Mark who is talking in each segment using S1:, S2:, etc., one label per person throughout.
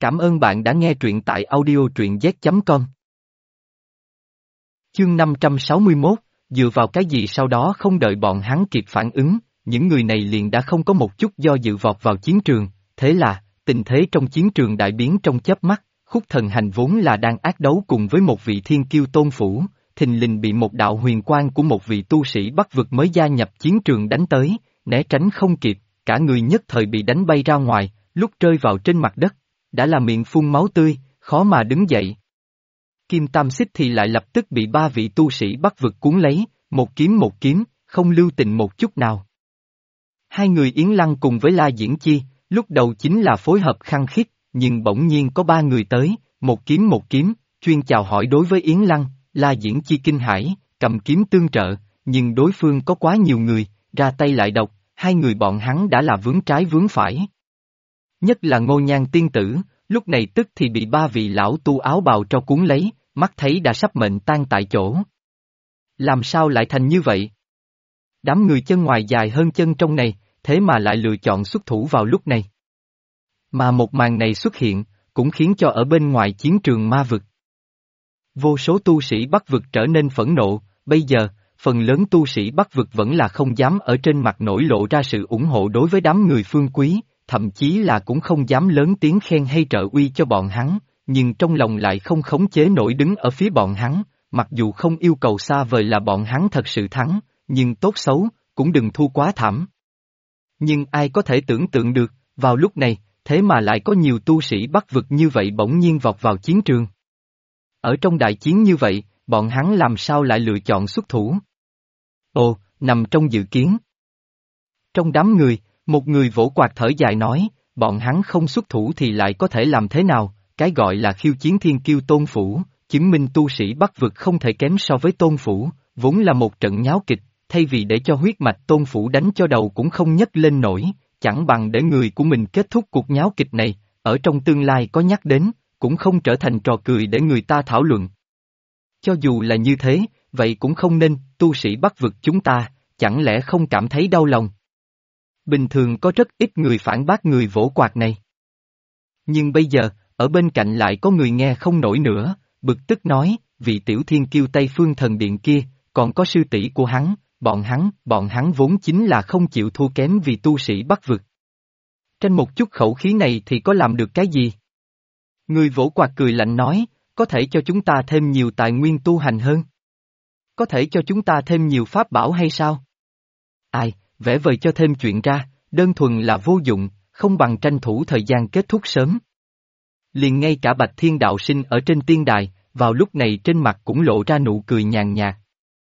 S1: Cảm ơn bạn đã nghe truyện tại audio truyện z.com. Chương 561, dựa vào cái gì? Sau đó không đợi bọn hắn kịp phản ứng, những người này liền đã không có một chút do dự vọt vào chiến trường, thế là, tình thế trong chiến trường đại biến trong chớp mắt, Khúc Thần Hành vốn là đang ác đấu cùng với một vị thiên kiêu tôn phủ, thình lình bị một đạo huyền quang của một vị tu sĩ Bắc vực mới gia nhập chiến trường đánh tới, né tránh không kịp, cả người nhất thời bị đánh bay ra ngoài, lúc rơi vào trên mặt đất, đã là miệng phun máu tươi, khó mà đứng dậy. Kim Tam Xích thì lại lập tức bị ba vị tu sĩ Bắc vực cuốn lấy, một kiếm, không lưu tình một chút nào. Hai người Yến Lăng cùng với La Diễn Chi, lúc đầu chính là phối hợp khăng khít, nhưng bỗng nhiên có ba người tới, một kiếm, chuyên chào hỏi đối với Yến Lăng, La Diễn Chi kinh hãi, cầm kiếm tương trợ, nhưng đối phương có quá nhiều người, ra tay lại độc, hai người bọn hắn đã là vướng trái vướng phải. Nhất là Ngô Nhan tiên tử, lúc này tức thì bị ba vị lão tu áo bào cho cuốn lấy, mắt thấy đã sắp mệnh tan tại chỗ. Làm sao lại thành như vậy? Đám người chân ngoài dài hơn chân trong này, thế mà lại lựa chọn xuất thủ vào lúc này. Mà một màn này xuất hiện, cũng khiến cho ở bên ngoài chiến trường ma vực. Vô số tu sĩ Bắc vực trở nên phẫn nộ, bây giờ, phần lớn tu sĩ Bắc vực vẫn là không dám ở trên mặt nổi lộ ra sự ủng hộ đối với đám người Phương Quý, thậm chí là cũng không dám lớn tiếng khen hay trợ uy cho bọn hắn, nhưng trong lòng lại không khống chế nổi đứng ở phía bọn hắn, mặc dù không yêu cầu xa vời là bọn hắn thật sự thắng, nhưng tốt xấu, cũng đừng thua quá thảm. Nhưng ai có thể tưởng tượng được, vào lúc này, thế mà lại có nhiều tu sĩ Bắc vực như vậy bỗng nhiên vọt vào chiến trường. Ở trong đại chiến như vậy, bọn hắn làm sao lại lựa chọn xuất thủ? Ồ, nằm trong dự kiến. Trong đám người, một người vỗ quạt thở dài nói, bọn hắn không xuất thủ thì lại có thể làm thế nào, cái gọi là khiêu chiến thiên kiêu tôn phủ, chứng minh tu sĩ Bắc vực không thể kém so với tôn phủ, vốn là một trận nháo kịch, thay vì để cho huyết mạch tôn phủ đánh cho đầu cũng không nhấc lên nổi, chẳng bằng để người của mình kết thúc cuộc nháo kịch này, ở trong tương lai có nhắc đến, cũng không trở thành trò cười để người ta thảo luận. Cho dù là như thế, vậy cũng không nên, tu sĩ Bắc vực chúng ta, chẳng lẽ không cảm thấy đau lòng? Bình thường có rất ít người phản bác người vỗ quạt này. Nhưng bây giờ, ở bên cạnh lại có người nghe không nổi nữa, bực tức nói, vị tiểu thiên kiêu Tây Phương Thần Điện kia, còn có sư tỷ của hắn, bọn hắn vốn chính là không chịu thua kém vì tu sĩ Bắc vực. Trên một chút khẩu khí này thì có làm được cái gì? Người vỗ quạt cười lạnh nói, có thể cho chúng ta thêm nhiều tài nguyên tu hành hơn. Có thể cho chúng ta thêm nhiều pháp bảo hay sao? Ai, vẽ vời cho thêm chuyện ra, đơn thuần là vô dụng, không bằng tranh thủ thời gian kết thúc sớm. Liền ngay cả Bạch Thiên Đạo Sinh ở trên tiên đài, vào lúc này trên mặt cũng lộ ra nụ cười nhàn nhạt.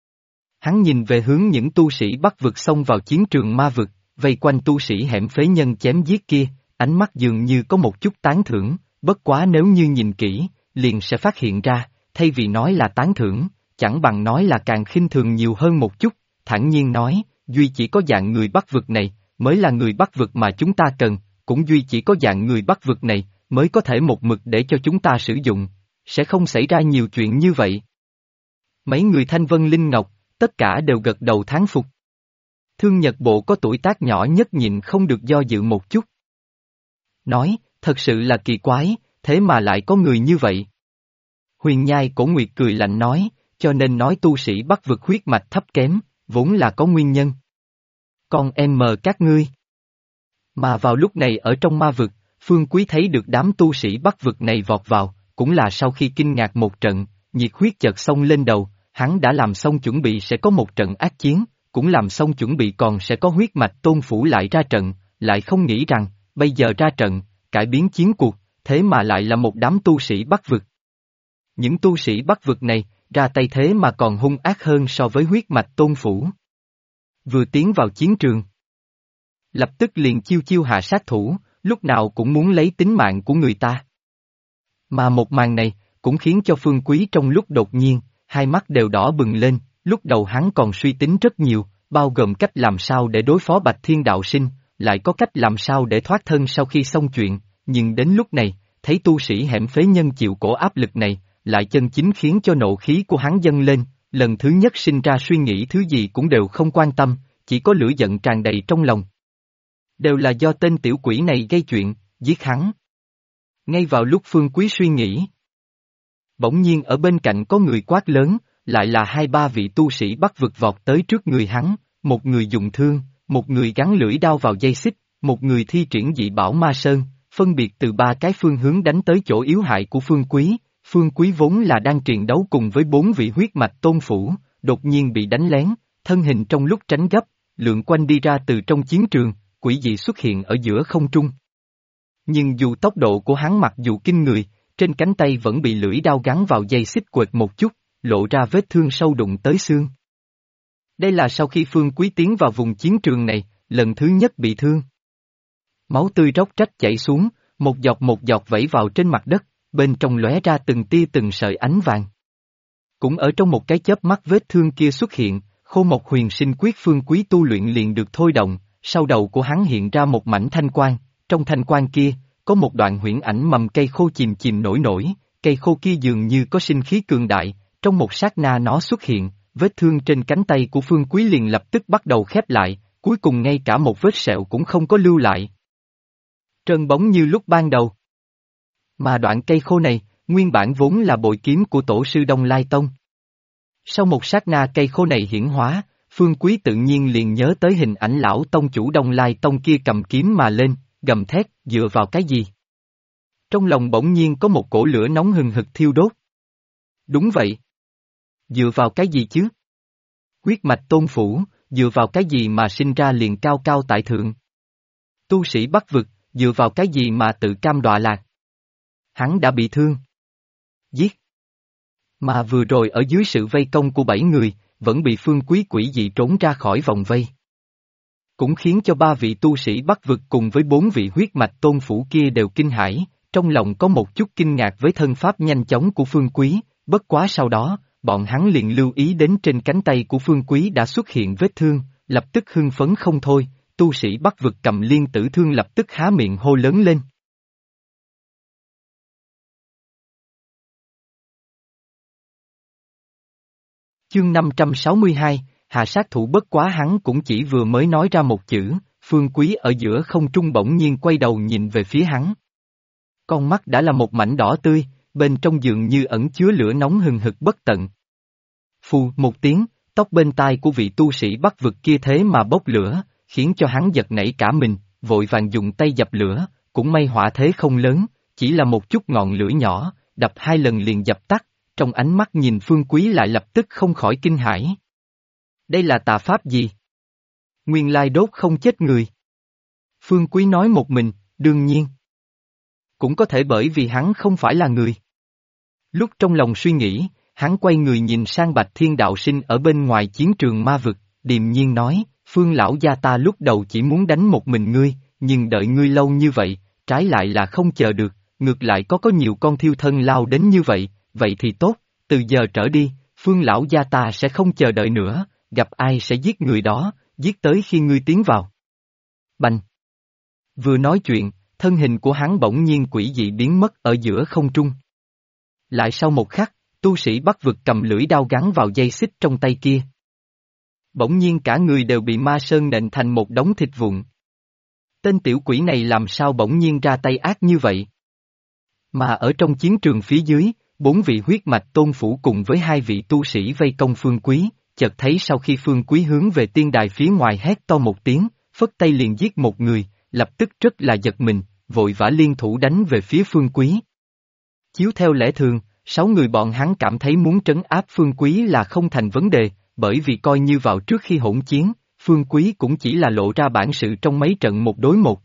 S1: Hắn nhìn về hướng những tu sĩ Bắc vực xông vào chiến trường ma vực, vây quanh tu sĩ hẻm phế nhân chém giết kia, ánh mắt dường như có một chút tán thưởng, bất quá nếu như nhìn kỹ, liền sẽ phát hiện ra, thay vì nói là tán thưởng, chẳng bằng nói là càng khinh thường nhiều hơn một chút, thản nhiên nói, duy chỉ có dạng người Bắc vực này, mới là người Bắc vực mà chúng ta cần, cũng duy chỉ có dạng người Bắc vực này, mới có thể một mực để cho chúng ta sử dụng, sẽ không xảy ra nhiều chuyện như vậy. Mấy người Thanh Vân Linh Ngọc, tất cả đều gật đầu thán phục. Thương Nhật Bộ có tuổi tác nhỏ nhất nhịn không được do dự một chút. Nói, thật sự là kỳ quái, thế mà lại có người như vậy. Huyền Nhai Cổ Nguyệt cười lạnh nói, cho nên nói tu sĩ Bắc vực huyết mạch thấp kém, vốn là có nguyên nhân. Còn em mờ các ngươi. Mà vào lúc này ở trong ma vực, Phương Quý thấy được đám tu sĩ Bắc vực này vọt vào, cũng là sau khi kinh ngạc một trận, nhiệt huyết chợt xông lên đầu, hắn đã làm xong chuẩn bị sẽ có một trận ác chiến, cũng làm xong chuẩn bị còn sẽ có huyết mạch tôn phủ lại ra trận, lại không nghĩ rằng, bây giờ ra trận, cải biến chiến cuộc, thế mà lại là một đám tu sĩ Bắc vực. Những tu sĩ Bắc vực này, ra tay thế mà còn hung ác hơn so với huyết mạch tôn phủ. Vừa tiến vào chiến trường, lập tức liền chiêu chiêu hạ sát thủ, lúc nào cũng muốn lấy tính mạng của người ta. Mà một màn này, cũng khiến cho Phương Quý trong lúc đột nhiên, hai mắt đều đỏ bừng lên, lúc đầu hắn còn suy tính rất nhiều, bao gồm cách làm sao để đối phó Bạch Thiên Đạo Sinh, lại có cách làm sao để thoát thân sau khi xong chuyện, nhưng đến lúc này, thấy tu sĩ hẻm phế nhân chịu cổ áp lực này, lại chân chính khiến cho nộ khí của hắn dâng lên, lần thứ nhất sinh ra suy nghĩ thứ gì cũng đều không quan tâm, chỉ có lửa giận tràn đầy trong lòng. Đều là do tên tiểu quỷ này gây chuyện, giết hắn. Ngay vào lúc Phương Quý suy nghĩ, bỗng nhiên ở bên cạnh có người quát lớn, lại là hai ba vị tu sĩ Bắc vực vọt tới trước người hắn, một người dùng thương, một người gắn lưỡi đao vào dây xích, một người thi triển dị bảo ma sơn, phân biệt từ ba cái phương hướng đánh tới chỗ yếu hại của Phương Quý. Phương Quý vốn là đang triền đấu cùng với bốn vị huyết mạch tôn phủ, đột nhiên bị đánh lén, thân hình trong lúc tránh gấp, lượn quanh đi ra từ trong chiến trường, quỷ dị xuất hiện ở giữa không trung. Nhưng dù tốc độ của hắn mặc dù kinh người, trên cánh tay vẫn bị lưỡi đao gắn vào dây xích quệt một chút, lộ ra vết thương sâu đụng tới xương. Đây là sau khi Phương Quý tiến vào vùng chiến trường này, lần thứ nhất bị thương. Máu tươi róc rách chảy xuống, một giọt vẩy vào trên mặt đất, bên trong lóe ra từng tia từng sợi ánh vàng. Cũng ở trong một cái chớp mắt vết thương kia xuất hiện, Khô Mộc Huyền Sinh Quyết Phương Quý tu luyện liền được thôi động, sau đầu của hắn hiện ra một mảnh thanh quang, trong thanh quang kia, có một đoạn huyễn ảnh mầm cây khô chìm chìm nổi nổi, cây khô kia dường như có sinh khí cường đại, trong một sát na nó xuất hiện, vết thương trên cánh tay của Phương Quý liền lập tức bắt đầu khép lại, cuối cùng ngay cả một vết sẹo cũng không có lưu lại. Trơn bóng như lúc ban đầu. Mà đoạn cây khô này, nguyên bản vốn là bội kiếm của tổ sư Đông Lai Tông. Sau một sát na cây khô này hiển hóa, Phương Quý tự nhiên liền nhớ tới hình ảnh lão tông chủ Đông Lai Tông kia cầm kiếm mà lên, gầm thét, dựa vào cái gì? Trong lòng bỗng nhiên có một cổ lửa nóng hừng hực thiêu đốt. Đúng vậy. Dựa vào cái gì chứ? Huyết mạch tôn phủ, dựa vào cái gì mà sinh ra liền cao cao tại thượng? Tu sĩ Bắc vực, dựa vào cái gì mà tự cam đọa lạc? Hắn đã bị thương. Giết. Mà vừa rồi ở dưới sự vây công của 7 người, vẫn bị Phương Quý quỷ dị trốn ra khỏi vòng vây. Cũng khiến cho 3 vị tu sĩ Bắc vực cùng với 4 vị huyết mạch tôn phủ kia đều kinh hãi, trong lòng có một chút kinh ngạc với thân pháp nhanh chóng của Phương Quý, bất quá sau đó, bọn hắn liền lưu ý đến trên cánh tay của Phương Quý đã xuất hiện vết thương, lập tức hưng phấn không thôi, tu sĩ Bắc vực cầm liên tử thương lập tức há miệng hô lớn lên. Chương 562, hạ sát thủ bất quá hắn cũng chỉ vừa mới nói ra một chữ, Phương Quý ở giữa không trung bỗng nhiên quay đầu nhìn về phía hắn. Con mắt đã là một mảnh đỏ tươi, bên trong dường như ẩn chứa lửa nóng hừng hực bất tận. Phù một tiếng, tóc bên tai của vị tu sĩ Bắc vực kia thế mà bốc lửa, khiến cho hắn giật nảy cả mình, vội vàng dùng tay dập lửa, cũng may hỏa thế không lớn, chỉ là một chút ngọn lửa nhỏ, đập 2 lần liền dập tắt, trong ánh mắt nhìn Phương Quý lại lập tức không khỏi kinh hãi. Đây là tà pháp gì? Nguyên lai đốt không chết người. Phương Quý nói một mình, đương nhiên. Cũng có thể bởi vì hắn không phải là người. Lúc trong lòng suy nghĩ, hắn quay người nhìn sang Bạch Thiên Đạo Sinh ở bên ngoài chiến trường ma vực, điềm nhiên nói, Phương lão gia ta lúc đầu chỉ muốn đánh một mình ngươi, nhưng đợi ngươi lâu như vậy, trái lại là không chờ được, ngược lại có nhiều con thiêu thân lao đến như vậy, vậy thì tốt, từ giờ trở đi, Phương lão gia ta sẽ không chờ đợi nữa, gặp ai sẽ giết người đó, giết tới khi ngươi tiến vào. Bành! Vừa nói chuyện, thân hình của hắn bỗng nhiên quỷ dị biến mất ở giữa không trung. Lại sau một khắc, tu sĩ Bắc vực cầm lưỡi đao gắn vào dây xích trong tay kia. Bỗng nhiên cả người đều bị ma sơn nện thành một đống thịt vụn. Tên tiểu quỷ này làm sao bỗng nhiên ra tay ác như vậy? Mà ở trong chiến trường phía dưới, 4 vị huyết mạch tôn phủ cùng với 2 vị tu sĩ vây công Phương Quý, chợt thấy sau khi Phương Quý hướng về tiên đài phía ngoài hét to một tiếng, phất tay liền giết một người, lập tức rất là giật mình, vội vã liên thủ đánh về phía Phương Quý. Chiếu theo lẽ thường, 6 người bọn hắn cảm thấy muốn trấn áp Phương Quý là không thành vấn đề, bởi vì coi như vào trước khi hỗn chiến, Phương Quý cũng chỉ là lộ ra bản sự trong mấy trận 1 đối 1.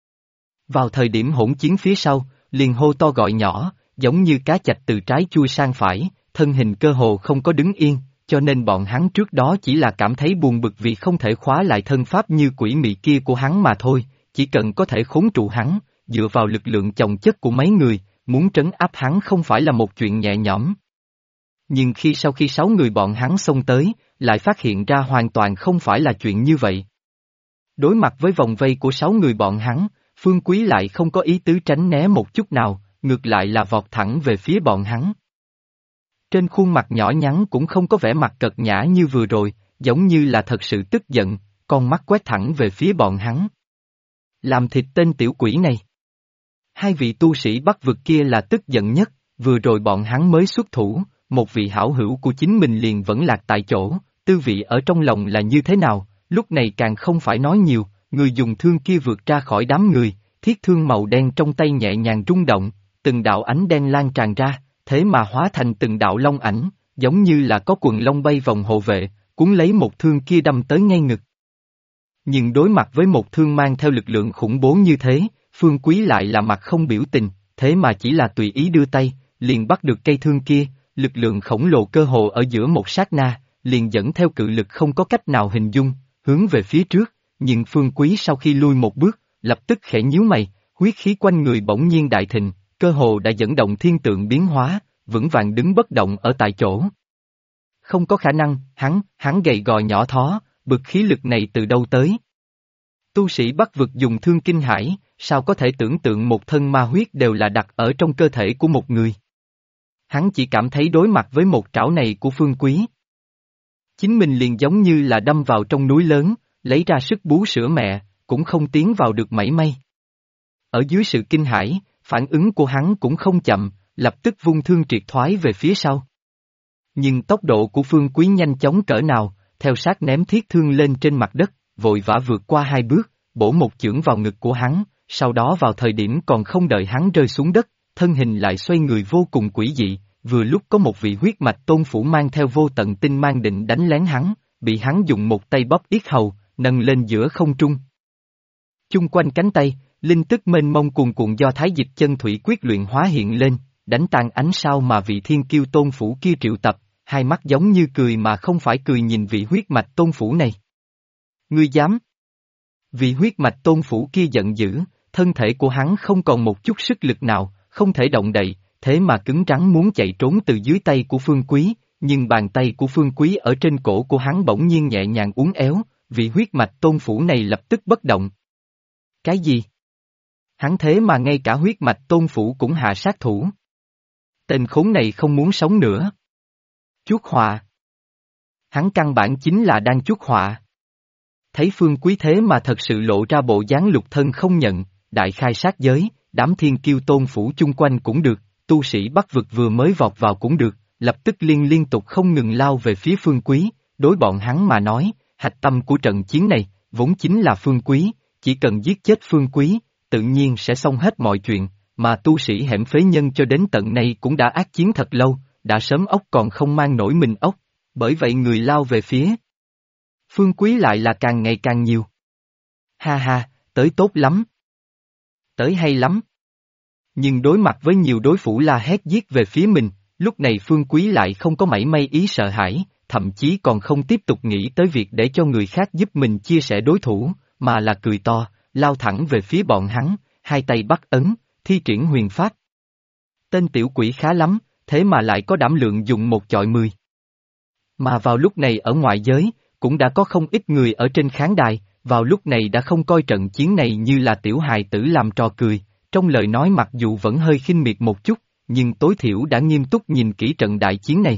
S1: Vào thời điểm hỗn chiến phía sau, liền hô to gọi nhỏ, giống như cá chạch từ trái chui sang phải, thân hình cơ hồ không có đứng yên, cho nên bọn hắn trước đó chỉ là cảm thấy buồn bực vì không thể khóa lại thân pháp như quỷ mị kia của hắn mà thôi, chỉ cần có thể khốn trụ hắn, dựa vào lực lượng chồng chất của mấy người, muốn trấn áp hắn không phải là một chuyện nhẹ nhõm. Nhưng sau khi 6 người bọn hắn xông tới, lại phát hiện ra hoàn toàn không phải là chuyện như vậy. Đối mặt với vòng vây của 6 người bọn hắn, Phương Quý lại không có ý tứ tránh né một chút nào, ngược lại là vọt thẳng về phía bọn hắn. Trên khuôn mặt nhỏ nhắn cũng không có vẻ mặt cợt nhã như vừa rồi, giống như là thật sự tức giận, con mắt quét thẳng về phía bọn hắn. Làm thịt tên tiểu quỷ này. Hai vị tu sĩ Bắc vực kia là tức giận nhất, vừa rồi bọn hắn mới xuất thủ, một vị hảo hữu của chính mình liền vẫn lạc tại chỗ, tư vị ở trong lòng là như thế nào, lúc này càng không phải nói nhiều, người dùng thương kia vượt ra khỏi đám người, thiết thương màu đen trong tay nhẹ nhàng rung động, từng đạo ánh đen lan tràn ra, thế mà hóa thành từng đạo long ảnh, giống như là có quần long bay vòng hộ vệ, cuốn lấy một thương kia đâm tới ngay ngực. Nhưng đối mặt với một thương mang theo lực lượng khủng bố như thế, Phương Quý lại là mặt không biểu tình, thế mà chỉ là tùy ý đưa tay, liền bắt được cây thương kia, lực lượng khổng lồ cơ hồ ở giữa một sát na, liền dẫn theo cự lực không có cách nào hình dung, hướng về phía trước, nhưng Phương Quý sau khi lui một bước, lập tức khẽ nhíu mày, huyết khí quanh người bỗng nhiên đại thịnh, cơ hồ đã dẫn động thiên tượng biến hóa, vững vàng đứng bất động ở tại chỗ. Không có khả năng, hắn gầy gò nhỏ thó, bực khí lực này từ đâu tới? Tu sĩ Bắc vực dùng thương kinh hãi, sao có thể tưởng tượng một thân ma huyết đều là đặt ở trong cơ thể của một người? Hắn chỉ cảm thấy đối mặt với một trảo này của Phương Quý. Chính mình liền giống như là đâm vào trong núi lớn, lấy ra sức bú sữa mẹ, cũng không tiến vào được mảy may. Ở dưới sự kinh hãi, phản ứng của hắn cũng không chậm, lập tức vung thương triệt thoái về phía sau. Nhưng tốc độ của Phương Quý nhanh chóng cỡ nào, theo sát ném thiết thương lên trên mặt đất, vội vã vượt qua hai bước, bổ một chưởng vào ngực của hắn, sau đó vào thời điểm còn không đợi hắn rơi xuống đất, thân hình lại xoay người vô cùng quỷ dị, vừa lúc có một vị huyết mạch tôn phủ mang theo vô tận tinh mang định đánh lén hắn, bị hắn dùng một tay bóp yết hầu, nâng lên giữa không trung. Chung quanh cánh tay, linh tức mênh mông cuồn cuộn do thái dịch chân thủy quyết luyện hóa hiện lên, đánh tan ánh sao mà vị thiên kiêu tôn phủ kia triệu tập, hai mắt giống như cười mà không phải cười nhìn vị huyết mạch tôn phủ này. Ngươi dám? Vị huyết mạch tôn phủ kia giận dữ, thân thể của hắn không còn một chút sức lực nào, không thể động đậy, thế mà cứng rắn muốn chạy trốn từ dưới tay của Phương Quý, nhưng bàn tay của Phương Quý ở trên cổ của hắn bỗng nhiên nhẹ nhàng uốn éo, vị huyết mạch tôn phủ này lập tức bất động. Cái gì? Hắn thế mà ngay cả huyết mạch tôn phủ cũng hạ sát thủ. Tên khốn này không muốn sống nữa. Chuốc họa. Hắn căn bản chính là đang chuốc họa. Thấy Phương Quý thế mà thật sự lộ ra bộ dáng lục thân không nhận, đại khai sát giới, đám thiên kiêu tôn phủ chung quanh cũng được, tu sĩ Bắc vực vừa mới vọt vào cũng được, lập tức liên tục không ngừng lao về phía Phương Quý, đối bọn hắn mà nói, hạch tâm của trận chiến này, vốn chính là Phương Quý, chỉ cần giết chết Phương Quý, tự nhiên sẽ xong hết mọi chuyện, mà tu sĩ hẻm phế nhân cho đến tận này cũng đã ác chiến thật lâu, đã sớm ốc còn không mang nổi mình ốc, bởi vậy người lao về phía Phương Quý lại là càng ngày càng nhiều. Ha ha, tới tốt lắm. Tới hay lắm. Nhưng đối mặt với nhiều đối thủ la hét giết về phía mình, lúc này Phương Quý lại không có mảy may ý sợ hãi, thậm chí còn không tiếp tục nghĩ tới việc để cho người khác giúp mình chia sẻ đối thủ, mà là cười to, lao thẳng về phía bọn hắn, hai tay bắt ấn, thi triển huyền pháp. Tên tiểu quỷ khá lắm, thế mà lại có đảm lượng dùng một chọi 10. Mà vào lúc này ở ngoại giới, cũng đã có không ít người ở trên khán đài, vào lúc này đã không coi trận chiến này như là tiểu hài tử làm trò cười, trong lời nói mặc dù vẫn hơi khinh miệt một chút, nhưng tối thiểu đã nghiêm túc nhìn kỹ trận đại chiến này.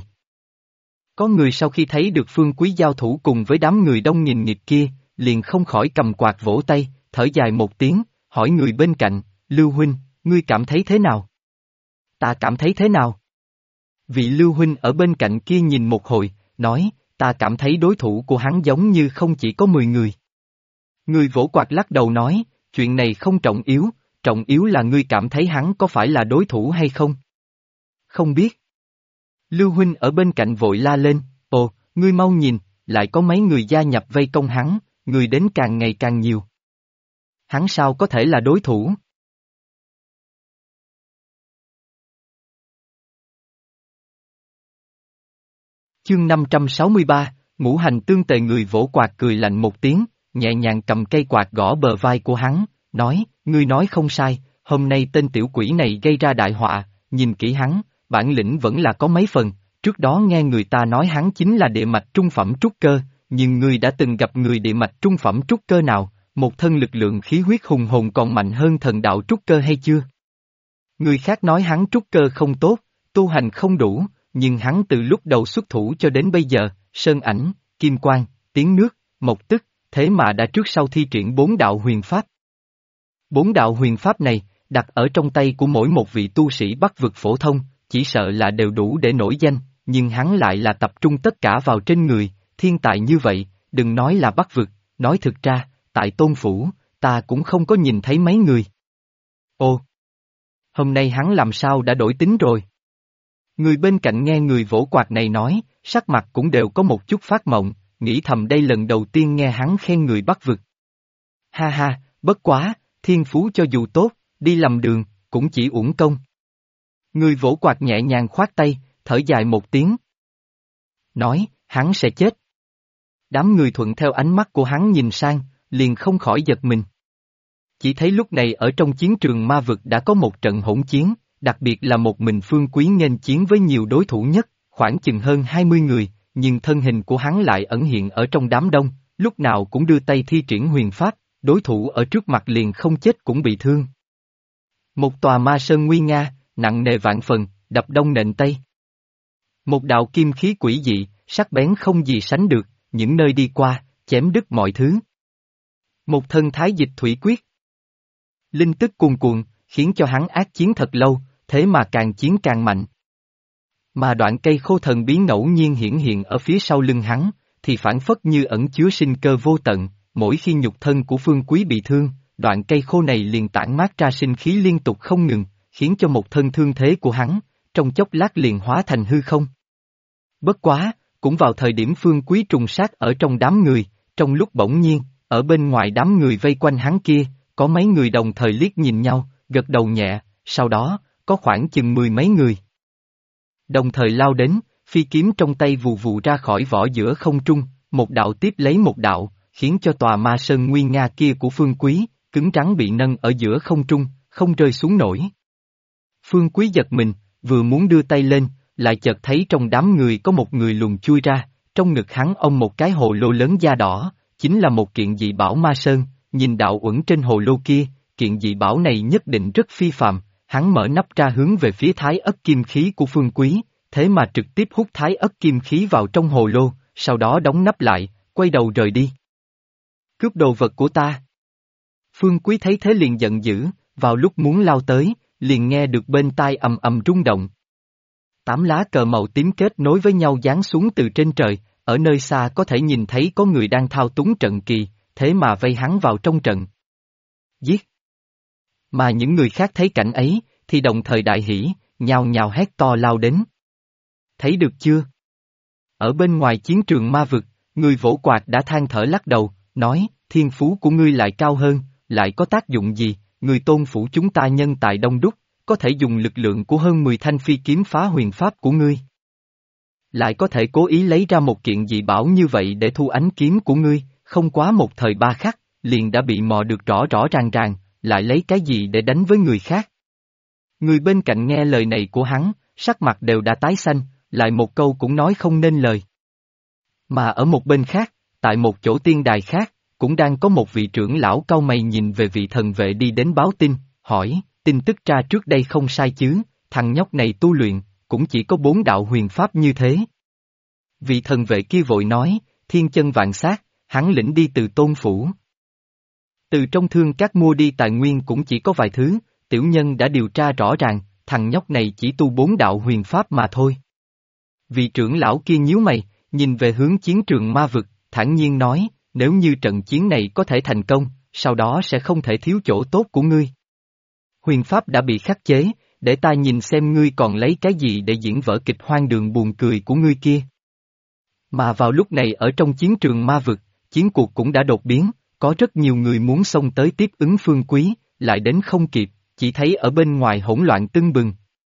S1: Có người sau khi thấy được Phương Quý giao thủ cùng với đám người đông nghìn nghịt kia, liền không khỏi cầm quạt vỗ tay, thở dài một tiếng, hỏi người bên cạnh, Lưu Huynh, ngươi cảm thấy thế nào? Ta cảm thấy thế nào? Vị Lưu Huynh ở bên cạnh kia nhìn một hồi, nói, ta cảm thấy đối thủ của hắn giống như không chỉ có 10 người. Người vỗ quạt lắc đầu nói, chuyện này không trọng yếu là ngươi cảm thấy hắn có phải là đối thủ hay không? Không biết. Lưu Huynh ở bên cạnh vội la lên, ồ, ngươi mau nhìn, lại có mấy người gia nhập vây công hắn, người đến càng ngày càng nhiều. Hắn sao có thể là đối thủ? Chương 563, ngũ hành tương tề người vỗ quạt cười lạnh một tiếng, nhẹ nhàng cầm cây quạt gõ bờ vai của hắn, nói, ngươi nói không sai, hôm nay tên tiểu quỷ này gây ra đại họa, nhìn kỹ hắn, bản lĩnh vẫn là có mấy phần, trước đó nghe người ta nói hắn chính là địa mạch trung phẩm trúc cơ, nhưng ngươi đã từng gặp người địa mạch trung phẩm trúc cơ nào, một thân lực lượng khí huyết hùng hồn còn mạnh hơn thần đạo trúc cơ hay chưa? Người khác nói hắn trúc cơ không tốt, tu hành không đủ, nhưng hắn từ lúc đầu xuất thủ cho đến bây giờ, sơn ảnh, kim quang, tiếng nước, mộc tức, thế mà đã trước sau thi triển 4 đạo huyền pháp. 4 đạo huyền pháp này, đặt ở trong tay của mỗi một vị tu sĩ Bắc vực phổ thông, chỉ sợ là đều đủ để nổi danh, nhưng hắn lại là tập trung tất cả vào trên người, thiên tài như vậy, đừng nói là Bắc vực, nói thực ra, tại Tôn Phủ, ta cũng không có nhìn thấy mấy người. Ồ! Hôm nay hắn làm sao đã đổi tính rồi? Người bên cạnh nghe người vỗ quạt này nói, sắc mặt cũng đều có một chút phát mộng, nghĩ thầm đây lần đầu tiên nghe hắn khen người Bắc vực. Ha ha, bất quá, thiên phú cho dù tốt, đi lầm đường, cũng chỉ uổng công. Người vỗ quạt nhẹ nhàng khoát tay, thở dài một tiếng. Nói, hắn sẽ chết. Đám người thuận theo ánh mắt của hắn nhìn sang, liền không khỏi giật mình. Chỉ thấy lúc này ở trong chiến trường ma vực đã có một trận hỗn chiến, đặc biệt là một mình Phương Quý nghênh chiến với nhiều đối thủ nhất, khoảng chừng hơn 20 người, nhưng thân hình của hắn lại ẩn hiện ở trong đám đông, lúc nào cũng đưa tay thi triển huyền pháp, đối thủ ở trước mặt liền không chết cũng bị thương. Một tòa ma sơn nguy nga, nặng nề vạn phần, đập đông nện tây. Một đạo kim khí quỷ dị, sắc bén không gì sánh được, những nơi đi qua, chém đứt mọi thứ. Một thân thái dịch thủy quyết. Linh tức cuồn cuộn, khiến cho hắn ác chiến thật lâu, thế mà càng chiến càng mạnh. Mà đoạn cây khô thần bí ngẫu nhiên hiển hiện ở phía sau lưng hắn, thì phản phất như ẩn chứa sinh cơ vô tận, mỗi khi nhục thân của Phương Quý bị thương, đoạn cây khô này liền tản mát ra sinh khí liên tục không ngừng, khiến cho một thân thương thế của hắn, trong chốc lát liền hóa thành hư không. Bất quá, cũng vào thời điểm Phương Quý trùng sát ở trong đám người, trong lúc bỗng nhiên, ở bên ngoài đám người vây quanh hắn kia, có mấy người đồng thời liếc nhìn nhau, gật đầu nhẹ, sau đó, có khoảng chừng 10 mấy người. Đồng thời lao đến, phi kiếm trong tay vù vù ra khỏi vỏ giữa không trung, một đạo tiếp lấy một đạo, khiến cho tòa ma sơn nguy nga kia của Phương Quý, cứng rắn bị nâng ở giữa không trung, không rơi xuống nổi. Phương Quý giật mình, vừa muốn đưa tay lên, lại chợt thấy trong đám người có một người luồn chui ra, trong ngực hắn ôm một cái hồ lô lớn da đỏ, chính là một kiện dị bảo ma sơn, nhìn đạo uẩn trên hồ lô kia, kiện dị bảo này nhất định rất phi phàm, hắn mở nắp ra hướng về phía thái ất kim khí của Phương Quý, thế mà trực tiếp hút thái ất kim khí vào trong hồ lô, sau đó đóng nắp lại, quay đầu rời đi. Cướp đồ vật của ta. Phương Quý thấy thế liền giận dữ, vào lúc muốn lao tới, liền nghe được bên tai ầm ầm rung động. 8 lá cờ màu tím kết nối với nhau giáng xuống từ trên trời, ở nơi xa có thể nhìn thấy có người đang thao túng trận kỳ, thế mà vây hắn vào trong trận. Giết! Mà những người khác thấy cảnh ấy, thì đồng thời đại hỉ, nhào nhào hét to lao đến. Thấy được chưa? Ở bên ngoài chiến trường ma vực, người vỗ quạt đã than thở lắc đầu, nói, thiên phú của ngươi lại cao hơn, lại có tác dụng gì, người Tôn Phủ chúng ta nhân tài đông đúc, có thể dùng lực lượng của hơn 10 thanh phi kiếm phá huyền pháp của ngươi. Lại có thể cố ý lấy ra một kiện dị bảo như vậy để thu ánh kiếm của ngươi, không quá một thời ba khắc, liền đã bị mò được rõ rõ ràng, lại lấy cái gì để đánh với người khác. Người bên cạnh nghe lời này của hắn, sắc mặt đều đã tái xanh, lại một câu cũng nói không nên lời. Mà ở một bên khác, tại một chỗ tiên đài khác, cũng đang có một vị trưởng lão cau mày nhìn về vị thần vệ đi đến báo tin, hỏi, tin tức tra trước đây không sai chứ, thằng nhóc này tu luyện, cũng chỉ có 4 đạo huyền pháp như thế. Vị thần vệ kia vội nói, thiên chân vạn sát, hắn lĩnh đi từ Tôn Phủ. Từ trong thương các mua đi tài nguyên cũng chỉ có vài thứ, tiểu nhân đã điều tra rõ ràng, thằng nhóc này chỉ tu 4 đạo huyền pháp mà thôi. Vị trưởng lão kia nhíu mày, nhìn về hướng chiến trường ma vực, thản nhiên nói, nếu như trận chiến này có thể thành công, sau đó sẽ không thể thiếu chỗ tốt của ngươi. Huyền pháp đã bị khắc chế, để ta nhìn xem ngươi còn lấy cái gì để diễn vở kịch hoang đường buồn cười của ngươi kia. Mà vào lúc này ở trong chiến trường ma vực, chiến cuộc cũng đã đột biến, có rất nhiều người muốn xông tới tiếp ứng Phương Quý, lại đến không kịp, chỉ thấy ở bên ngoài hỗn loạn tưng bừng.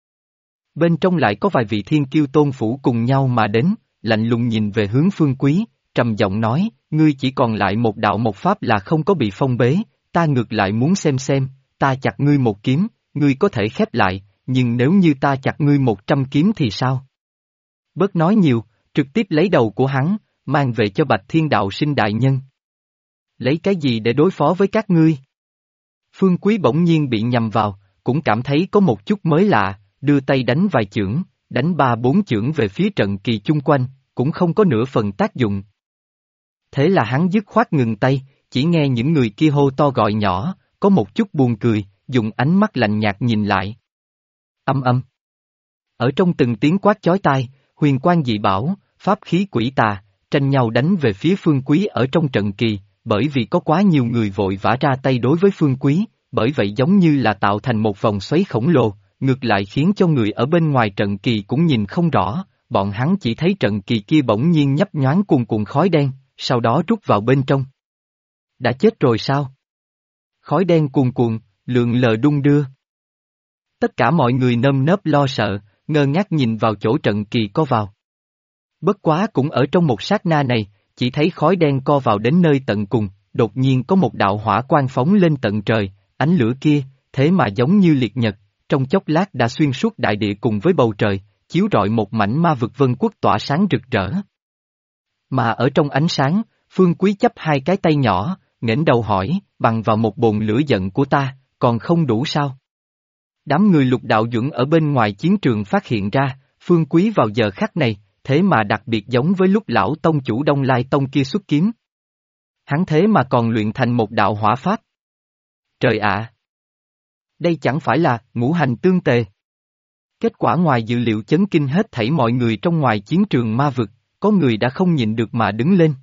S1: Bên trong lại có vài vị thiên kiêu Tôn Phủ cùng nhau mà đến, lạnh lùng nhìn về hướng Phương Quý, trầm giọng nói, ngươi chỉ còn lại một đạo một pháp là không có bị phong bế, ta ngược lại muốn xem, ta chặt ngươi một kiếm, ngươi có thể khép lại, nhưng nếu như ta chặt ngươi 100 kiếm thì sao? Bớt nói nhiều, trực tiếp lấy đầu của hắn, mang về cho Bạch Thiên Đạo Sinh đại nhân. Lấy cái gì để đối phó với các ngươi? Phương Quý bỗng nhiên bị nhầm vào, cũng cảm thấy có một chút mới lạ, đưa tay đánh vài chưởng, đánh 3-4 chưởng về phía trận kỳ chung quanh, cũng không có nửa phần tác dụng. Thế là hắn dứt khoát ngừng tay, chỉ nghe những người kia hô to gọi nhỏ, có một chút buồn cười, dùng ánh mắt lạnh nhạt nhìn lại. Âm âm. Ở trong từng tiếng quát chói tai, huyền quang dị bảo, pháp khí quỷ tà, tranh nhau đánh về phía Phương Quý ở trong trận kỳ, bởi vì có quá nhiều người vội vã ra tay đối với Phương Quý, bởi vậy giống như là tạo thành một vòng xoáy khổng lồ, ngược lại khiến cho người ở bên ngoài trận kỳ cũng nhìn không rõ, bọn hắn chỉ thấy trận kỳ kia bỗng nhiên nhấp nhoáng cuồn cuộn khói đen, sau đó rút vào bên trong. Đã chết rồi sao? Khói đen cuồn cuộn, lượn lờ đung đưa. Tất cả mọi người nơm nớp lo sợ, ngơ ngác nhìn vào chỗ trận kỳ co vào. Bất quá cũng ở trong một sát na này, chỉ thấy khói đen co vào đến nơi tận cùng, đột nhiên có một đạo hỏa quang phóng lên tận trời, ánh lửa kia, thế mà giống như liệt nhật, trong chốc lát đã xuyên suốt đại địa cùng với bầu trời, chiếu rọi một mảnh ma vực vân quốc tỏa sáng rực rỡ. Mà ở trong ánh sáng, Phương Quý chắp hai cái tay nhỏ, nghển đầu hỏi, bằng vào một bồn lửa giận của ta, còn không đủ sao? Đám người Lục Đạo Duẩn ở bên ngoài chiến trường phát hiện ra, Phương Quý vào giờ khắc này, thế mà đặc biệt giống với lúc lão tông chủ Đông Lai Tông kia xuất kiếm. Hắn thế mà còn luyện thành một đạo hỏa pháp. Trời ạ! Đây chẳng phải là ngũ hành tương tề. Kết quả ngoài dự liệu chấn kinh hết thảy mọi người trong ngoài chiến trường ma vực, có người đã không nhịn được mà đứng lên.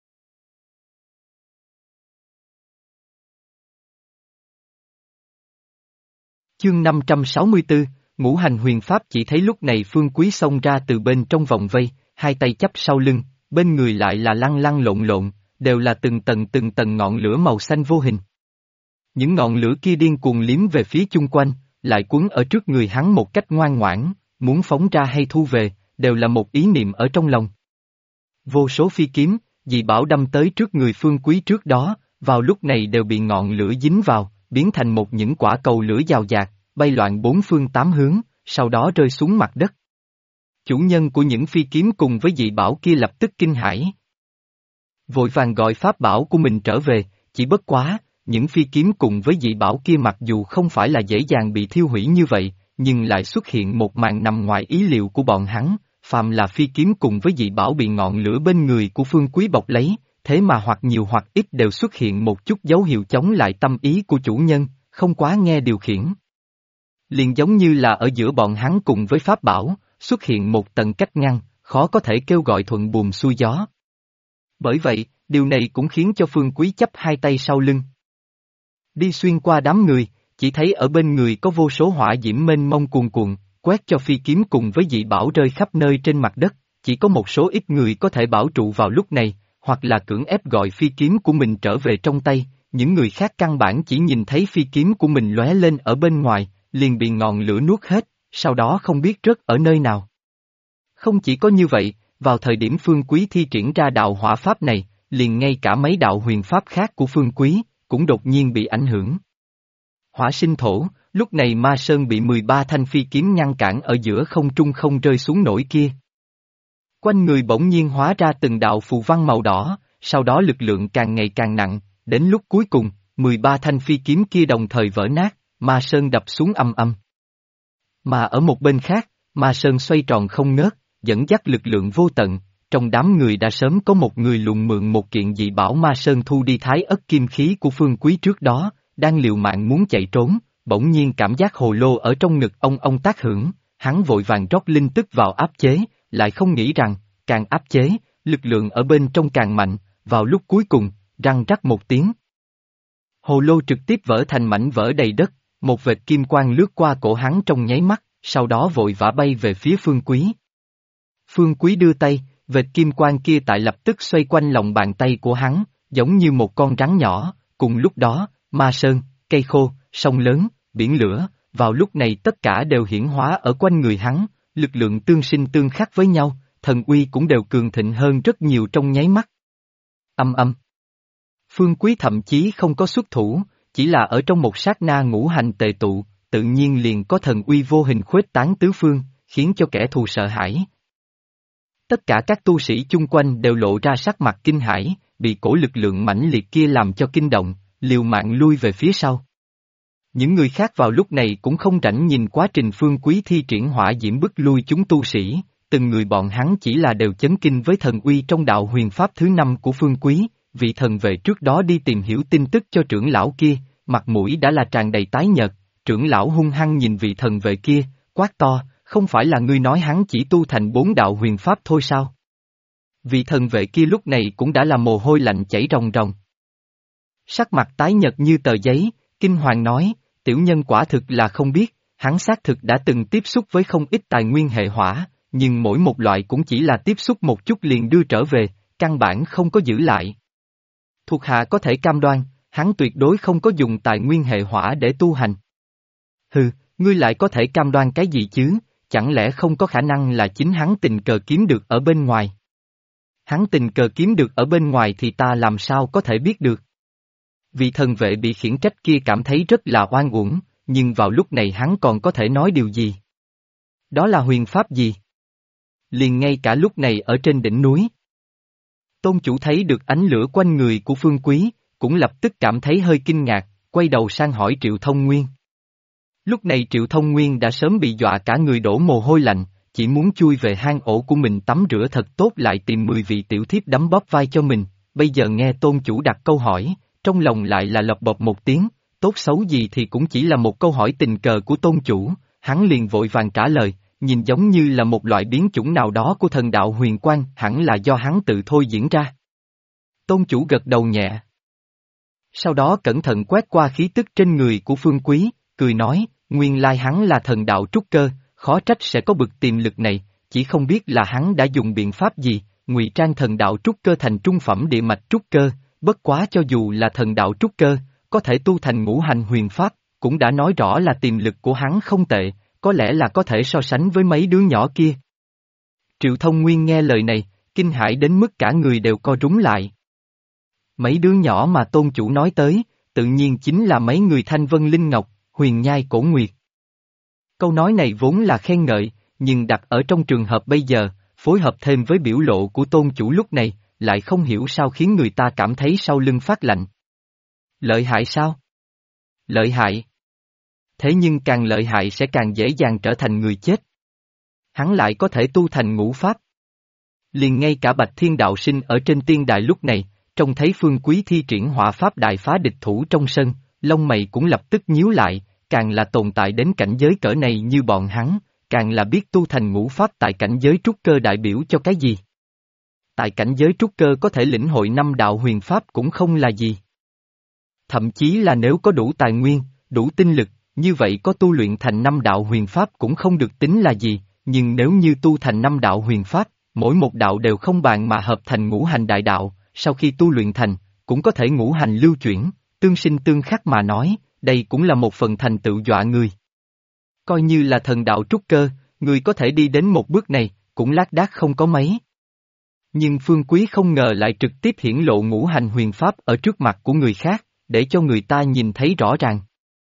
S1: Chương 564, Ngũ hành huyền pháp. Chỉ thấy lúc này Phương Quý xông ra từ bên trong vòng vây, hai tay chắp sau lưng, bên người lại là lăn lăn lộn lộn, đều là từng tầng ngọn lửa màu xanh vô hình. Những ngọn lửa kia điên cuồng liếm về phía chung quanh, lại quấn ở trước người hắn một cách ngoan ngoãn, muốn phóng ra hay thu về, đều là một ý niệm ở trong lòng. Vô số phi kiếm, dị bảo đâm tới trước người Phương Quý trước đó, vào lúc này đều bị ngọn lửa dính vào, biến thành một những quả cầu lửa rào rạt, bay loạn bốn phương tám hướng, sau đó rơi xuống mặt đất. Chủ nhân của những phi kiếm cùng với dị bảo kia lập tức kinh hãi. Vội vàng gọi pháp bảo của mình trở về, chỉ bất quá, những phi kiếm cùng với dị bảo kia mặc dù không phải là dễ dàng bị thiêu hủy như vậy, nhưng lại xuất hiện một màn nằm ngoài ý liệu của bọn hắn, phàm là phi kiếm cùng với dị bảo bị ngọn lửa bên người của Phương Quý bọc lấy, thế mà hoặc nhiều hoặc ít đều xuất hiện một chút dấu hiệu chống lại tâm ý của chủ nhân, không quá nghe điều khiển. Liền giống như là ở giữa bọn hắn cùng với pháp bảo, xuất hiện một tầng cách ngăn, khó có thể kêu gọi thuận buồm xuôi gió. Bởi vậy, điều này cũng khiến cho Phương Quý chắp hai tay sau lưng. Đi xuyên qua đám người, chỉ thấy ở bên người có vô số hỏa diễm mênh mông cuồn cuộn, quét cho phi kiếm cùng với dị bảo rơi khắp nơi trên mặt đất, chỉ có một số ít người có thể bảo trụ vào lúc này, hoặc là cưỡng ép gọi phi kiếm của mình trở về trong tay, những người khác căn bản chỉ nhìn thấy phi kiếm của mình lóe lên ở bên ngoài, liền bị ngọn lửa nuốt hết, sau đó không biết rớt ở nơi nào. Không chỉ có như vậy, vào thời điểm Phương Quý thi triển ra đạo hỏa pháp này, liền ngay cả mấy đạo huyền pháp khác của Phương Quý, cũng đột nhiên bị ảnh hưởng. Hỏa sinh thổ, lúc này Ma Sơn bị 13 thanh phi kiếm ngăn cản ở giữa không trung không rơi xuống nổi kia. Quanh người bỗng nhiên hóa ra từng đạo phù văn màu đỏ, sau đó lực lượng càng ngày càng nặng, đến lúc cuối cùng, 13 thanh phi kiếm kia đồng thời vỡ nát, Ma Sơn đập xuống âm âm. Mà ở một bên khác, Ma Sơn xoay tròn không ngớt, dẫn dắt lực lượng vô tận, trong đám người đã sớm có một người lùng mượn một kiện dị bảo Ma Sơn thu đi thái ất kim khí của Phương Quý trước đó, đang liều mạng muốn chạy trốn, bỗng nhiên cảm giác hồ lô ở trong ngực ông tác hưởng, hắn vội vàng rót linh tức vào áp chế, lại không nghĩ rằng, càng áp chế, lực lượng ở bên trong càng mạnh, vào lúc cuối cùng, răng rắc một tiếng. Hồ lô trực tiếp vỡ thành mảnh vỡ đầy đất, một vệt kim quang lướt qua cổ hắn trong nháy mắt, sau đó vội vã bay về phía Phương Quý. Phương Quý đưa tay, vệt kim quang kia tại lập tức xoay quanh lòng bàn tay của hắn, giống như một con rắn nhỏ, cùng lúc đó, Ma Sơn, cây khô, sông lớn, biển lửa, vào lúc này tất cả đều hiển hóa ở quanh người hắn, lực lượng tương sinh tương khắc với nhau, thần uy cũng đều cường thịnh hơn rất nhiều trong nháy mắt. Âm âm. Phương Quý thậm chí không có xuất thủ, chỉ là ở trong một sát na ngũ hành tề tụ, tự nhiên liền có thần uy vô hình khuếch tán tứ phương, khiến cho kẻ thù sợ hãi. Tất cả các tu sĩ chung quanh đều lộ ra sắc mặt kinh hãi, bị cổ lực lượng mãnh liệt kia làm cho kinh động, liều mạng lui về phía sau. Những người khác vào lúc này cũng không rảnh nhìn quá trình Phương Quý thi triển hỏa diễm bức lui chúng tu sĩ, từng người bọn hắn chỉ là đều chấn kinh với thần uy trong đạo huyền pháp thứ 5 của Phương Quý, vị thần vệ trước đó đi tìm hiểu tin tức cho trưởng lão kia, mặt mũi đã là tràn đầy tái nhợt, trưởng lão hung hăng nhìn vị thần vệ kia, quát to, không phải là ngươi nói hắn chỉ tu thành 4 đạo huyền pháp thôi sao? Vị thần vệ kia lúc này cũng đã là mồ hôi lạnh chảy ròng ròng. Sắc mặt tái nhợt như tờ giấy, kinh hoàng nói, tiểu nhân quả thực là không biết, hắn xác thực đã từng tiếp xúc với không ít tài nguyên hệ hỏa, nhưng mỗi một loại cũng chỉ là tiếp xúc một chút liền đưa trở về, căn bản không có giữ lại. Thuộc hạ có thể cam đoan, hắn tuyệt đối không có dùng tài nguyên hệ hỏa để tu hành. Hừ, ngươi lại có thể cam đoan cái gì chứ, chẳng lẽ không có khả năng là chính hắn tình cờ kiếm được ở bên ngoài? Hắn tình cờ kiếm được ở bên ngoài thì ta làm sao có thể biết được? Vị thần vệ bị khiển trách kia cảm thấy rất là oan uổng, nhưng vào lúc này hắn còn có thể nói điều gì? Đó là huyền pháp gì? Liền ngay cả lúc này ở trên đỉnh núi. Tôn chủ thấy được ánh lửa quanh người của Phương Quý, cũng lập tức cảm thấy hơi kinh ngạc, quay đầu sang hỏi Triệu Thông Nguyên. Lúc này Triệu Thông Nguyên đã sớm bị dọa cả người đổ mồ hôi lạnh, chỉ muốn chui về hang ổ của mình tắm rửa thật tốt lại tìm 10 vị tiểu thiếp đấm bóp vai cho mình, bây giờ nghe tôn chủ đặt câu hỏi, trong lòng lại là lộc bộc một tiếng, tốt xấu gì thì cũng chỉ là một câu hỏi tình cờ của tôn chủ, hắn liền vội vàng trả lời, nhìn giống như là một loại biến chủng nào đó của thần đạo huyền quang, hẳn là do hắn tự thôi diễn ra. Tôn chủ gật đầu nhẹ. Sau đó cẩn thận quét qua khí tức trên người của Phương Quý, cười nói, nguyên lai hắn là thần đạo trúc cơ, khó trách sẽ có bực tiềm lực này, chỉ không biết là hắn đã dùng biện pháp gì, ngụy trang thần đạo trúc cơ thành trung phẩm địa mạch trúc cơ, bất quá cho dù là thần đạo trúc cơ, có thể tu thành ngũ hành huyền pháp, cũng đã nói rõ là tiềm lực của hắn không tệ, có lẽ là có thể so sánh với mấy đứa nhỏ kia. Triệu Thông Nguyên nghe lời này, kinh hãi đến mức cả người đều co rúm lại. Mấy đứa nhỏ mà tôn chủ nói tới, tự nhiên chính là mấy người Thanh Vân Linh Ngọc, Huyền Nhai Cổ Nguyệt. Câu nói này vốn là khen ngợi, nhưng đặt ở trong trường hợp bây giờ, phối hợp thêm với biểu lộ của tôn chủ lúc này, lại không hiểu sao khiến người ta cảm thấy sau lưng phát lạnh. Lợi hại sao? Lợi hại. Thế nhưng càng lợi hại sẽ càng dễ dàng trở thành người chết. Hắn lại có thể tu thành ngũ pháp. Liền ngay cả Bạch Thiên Đạo Sinh ở trên tiên đài lúc này, trông thấy Phương Quý thi triển hỏa pháp đại phá địch thủ trong sân, lông mày cũng lập tức nhíu lại, càng là tồn tại đến cảnh giới cỡ này như bọn hắn, càng là biết tu thành ngũ pháp tại cảnh giới trúc cơ đại biểu cho cái gì. Tại cảnh giới trúc cơ có thể lĩnh hội 5 đạo huyền pháp cũng không là gì. Thậm chí là nếu có đủ tài nguyên, đủ tinh lực, như vậy có tu luyện thành 5 đạo huyền pháp cũng không được tính là gì, nhưng nếu như tu thành 5 đạo huyền pháp, mỗi một đạo đều không bàn mà hợp thành ngũ hành đại đạo, sau khi tu luyện thành, cũng có thể ngũ hành lưu chuyển, tương sinh tương khắc mà nói, đây cũng là một phần thành tựu dọa người. Coi như là thần đạo trúc cơ, người có thể đi đến một bước này, cũng lác đác không có mấy. Nhưng Phương Quý không ngờ lại trực tiếp hiển lộ ngũ hành huyền pháp ở trước mặt của người khác, để cho người ta nhìn thấy rõ ràng.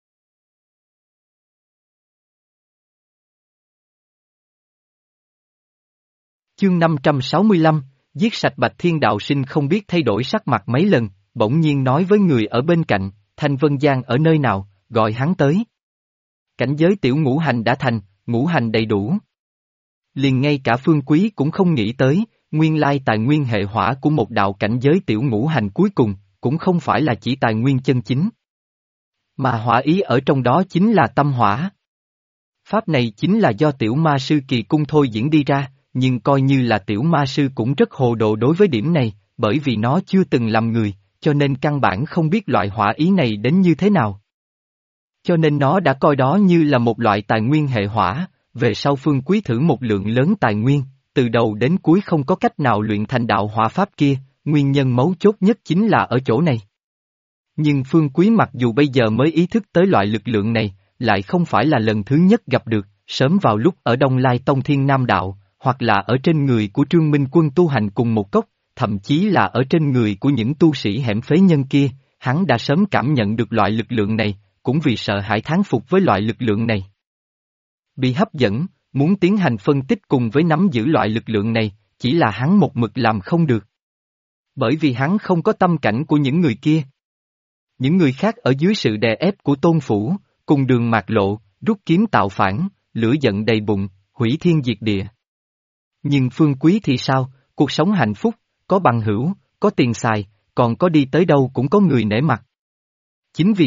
S1: Chương 565, giết sạch Bạch Thiên Đạo Sinh không biết thay đổi sắc mặt mấy lần, bỗng nhiên nói với người ở bên cạnh, Thanh Vân Giang ở nơi nào, gọi hắn tới. Cảnh giới tiểu ngũ hành đã thành, ngũ hành đầy đủ. Liền ngay cả Phương Quý cũng không nghĩ tới, nguyên lai tài nguyên hệ hỏa của một đạo cảnh giới tiểu ngũ hành cuối cùng, cũng không phải là chỉ tài nguyên chân chính. Mà hỏa ý ở trong đó chính là tâm hỏa. Pháp này chính là do tiểu ma sư kỳ cung thôi diễn đi ra, nhưng coi như là tiểu ma sư cũng rất hồ đồ đối với điểm này, bởi vì nó chưa từng làm người, cho nên căn bản không biết loại hỏa ý này đến như thế nào. Cho nên nó đã coi đó như là một loại tài nguyên hệ hỏa, về sau Phương Quý thử một lượng lớn tài nguyên, từ đầu đến cuối không có cách nào luyện thành đạo hỏa pháp kia, nguyên nhân mấu chốt nhất chính là ở chỗ này. Nhưng Phương Quý mặc dù bây giờ mới ý thức tới loại lực lượng này, lại không phải là lần thứ nhất gặp được, sớm vào lúc ở Đông Lai Tông Thiên Nam Đạo, hoặc là ở trên người của Trương Minh Quân tu hành cùng một cốc, thậm chí là ở trên người của những tu sĩ hẻm phế nhân kia, hắn đã sớm cảm nhận được loại lực lượng này, cũng vì sợ hãi thán phục với loại lực lượng này. Bị hấp dẫn, muốn tiến hành phân tích cùng với nắm giữ loại lực lượng này, chỉ là hắn một mực làm không được. Bởi vì hắn không có tâm cảnh của những người kia. Những người khác ở dưới sự đè ép của Tôn Phủ, cùng đường mạt lộ, rút kiếm tạo phản, lửa giận đầy bụng, hủy thiên diệt địa. Nhưng Phương Quý thì sao, cuộc sống hạnh phúc, có bằng hữu, có tiền xài, còn có đi tới đâu cũng có người nể mặt. Chính vì vậy,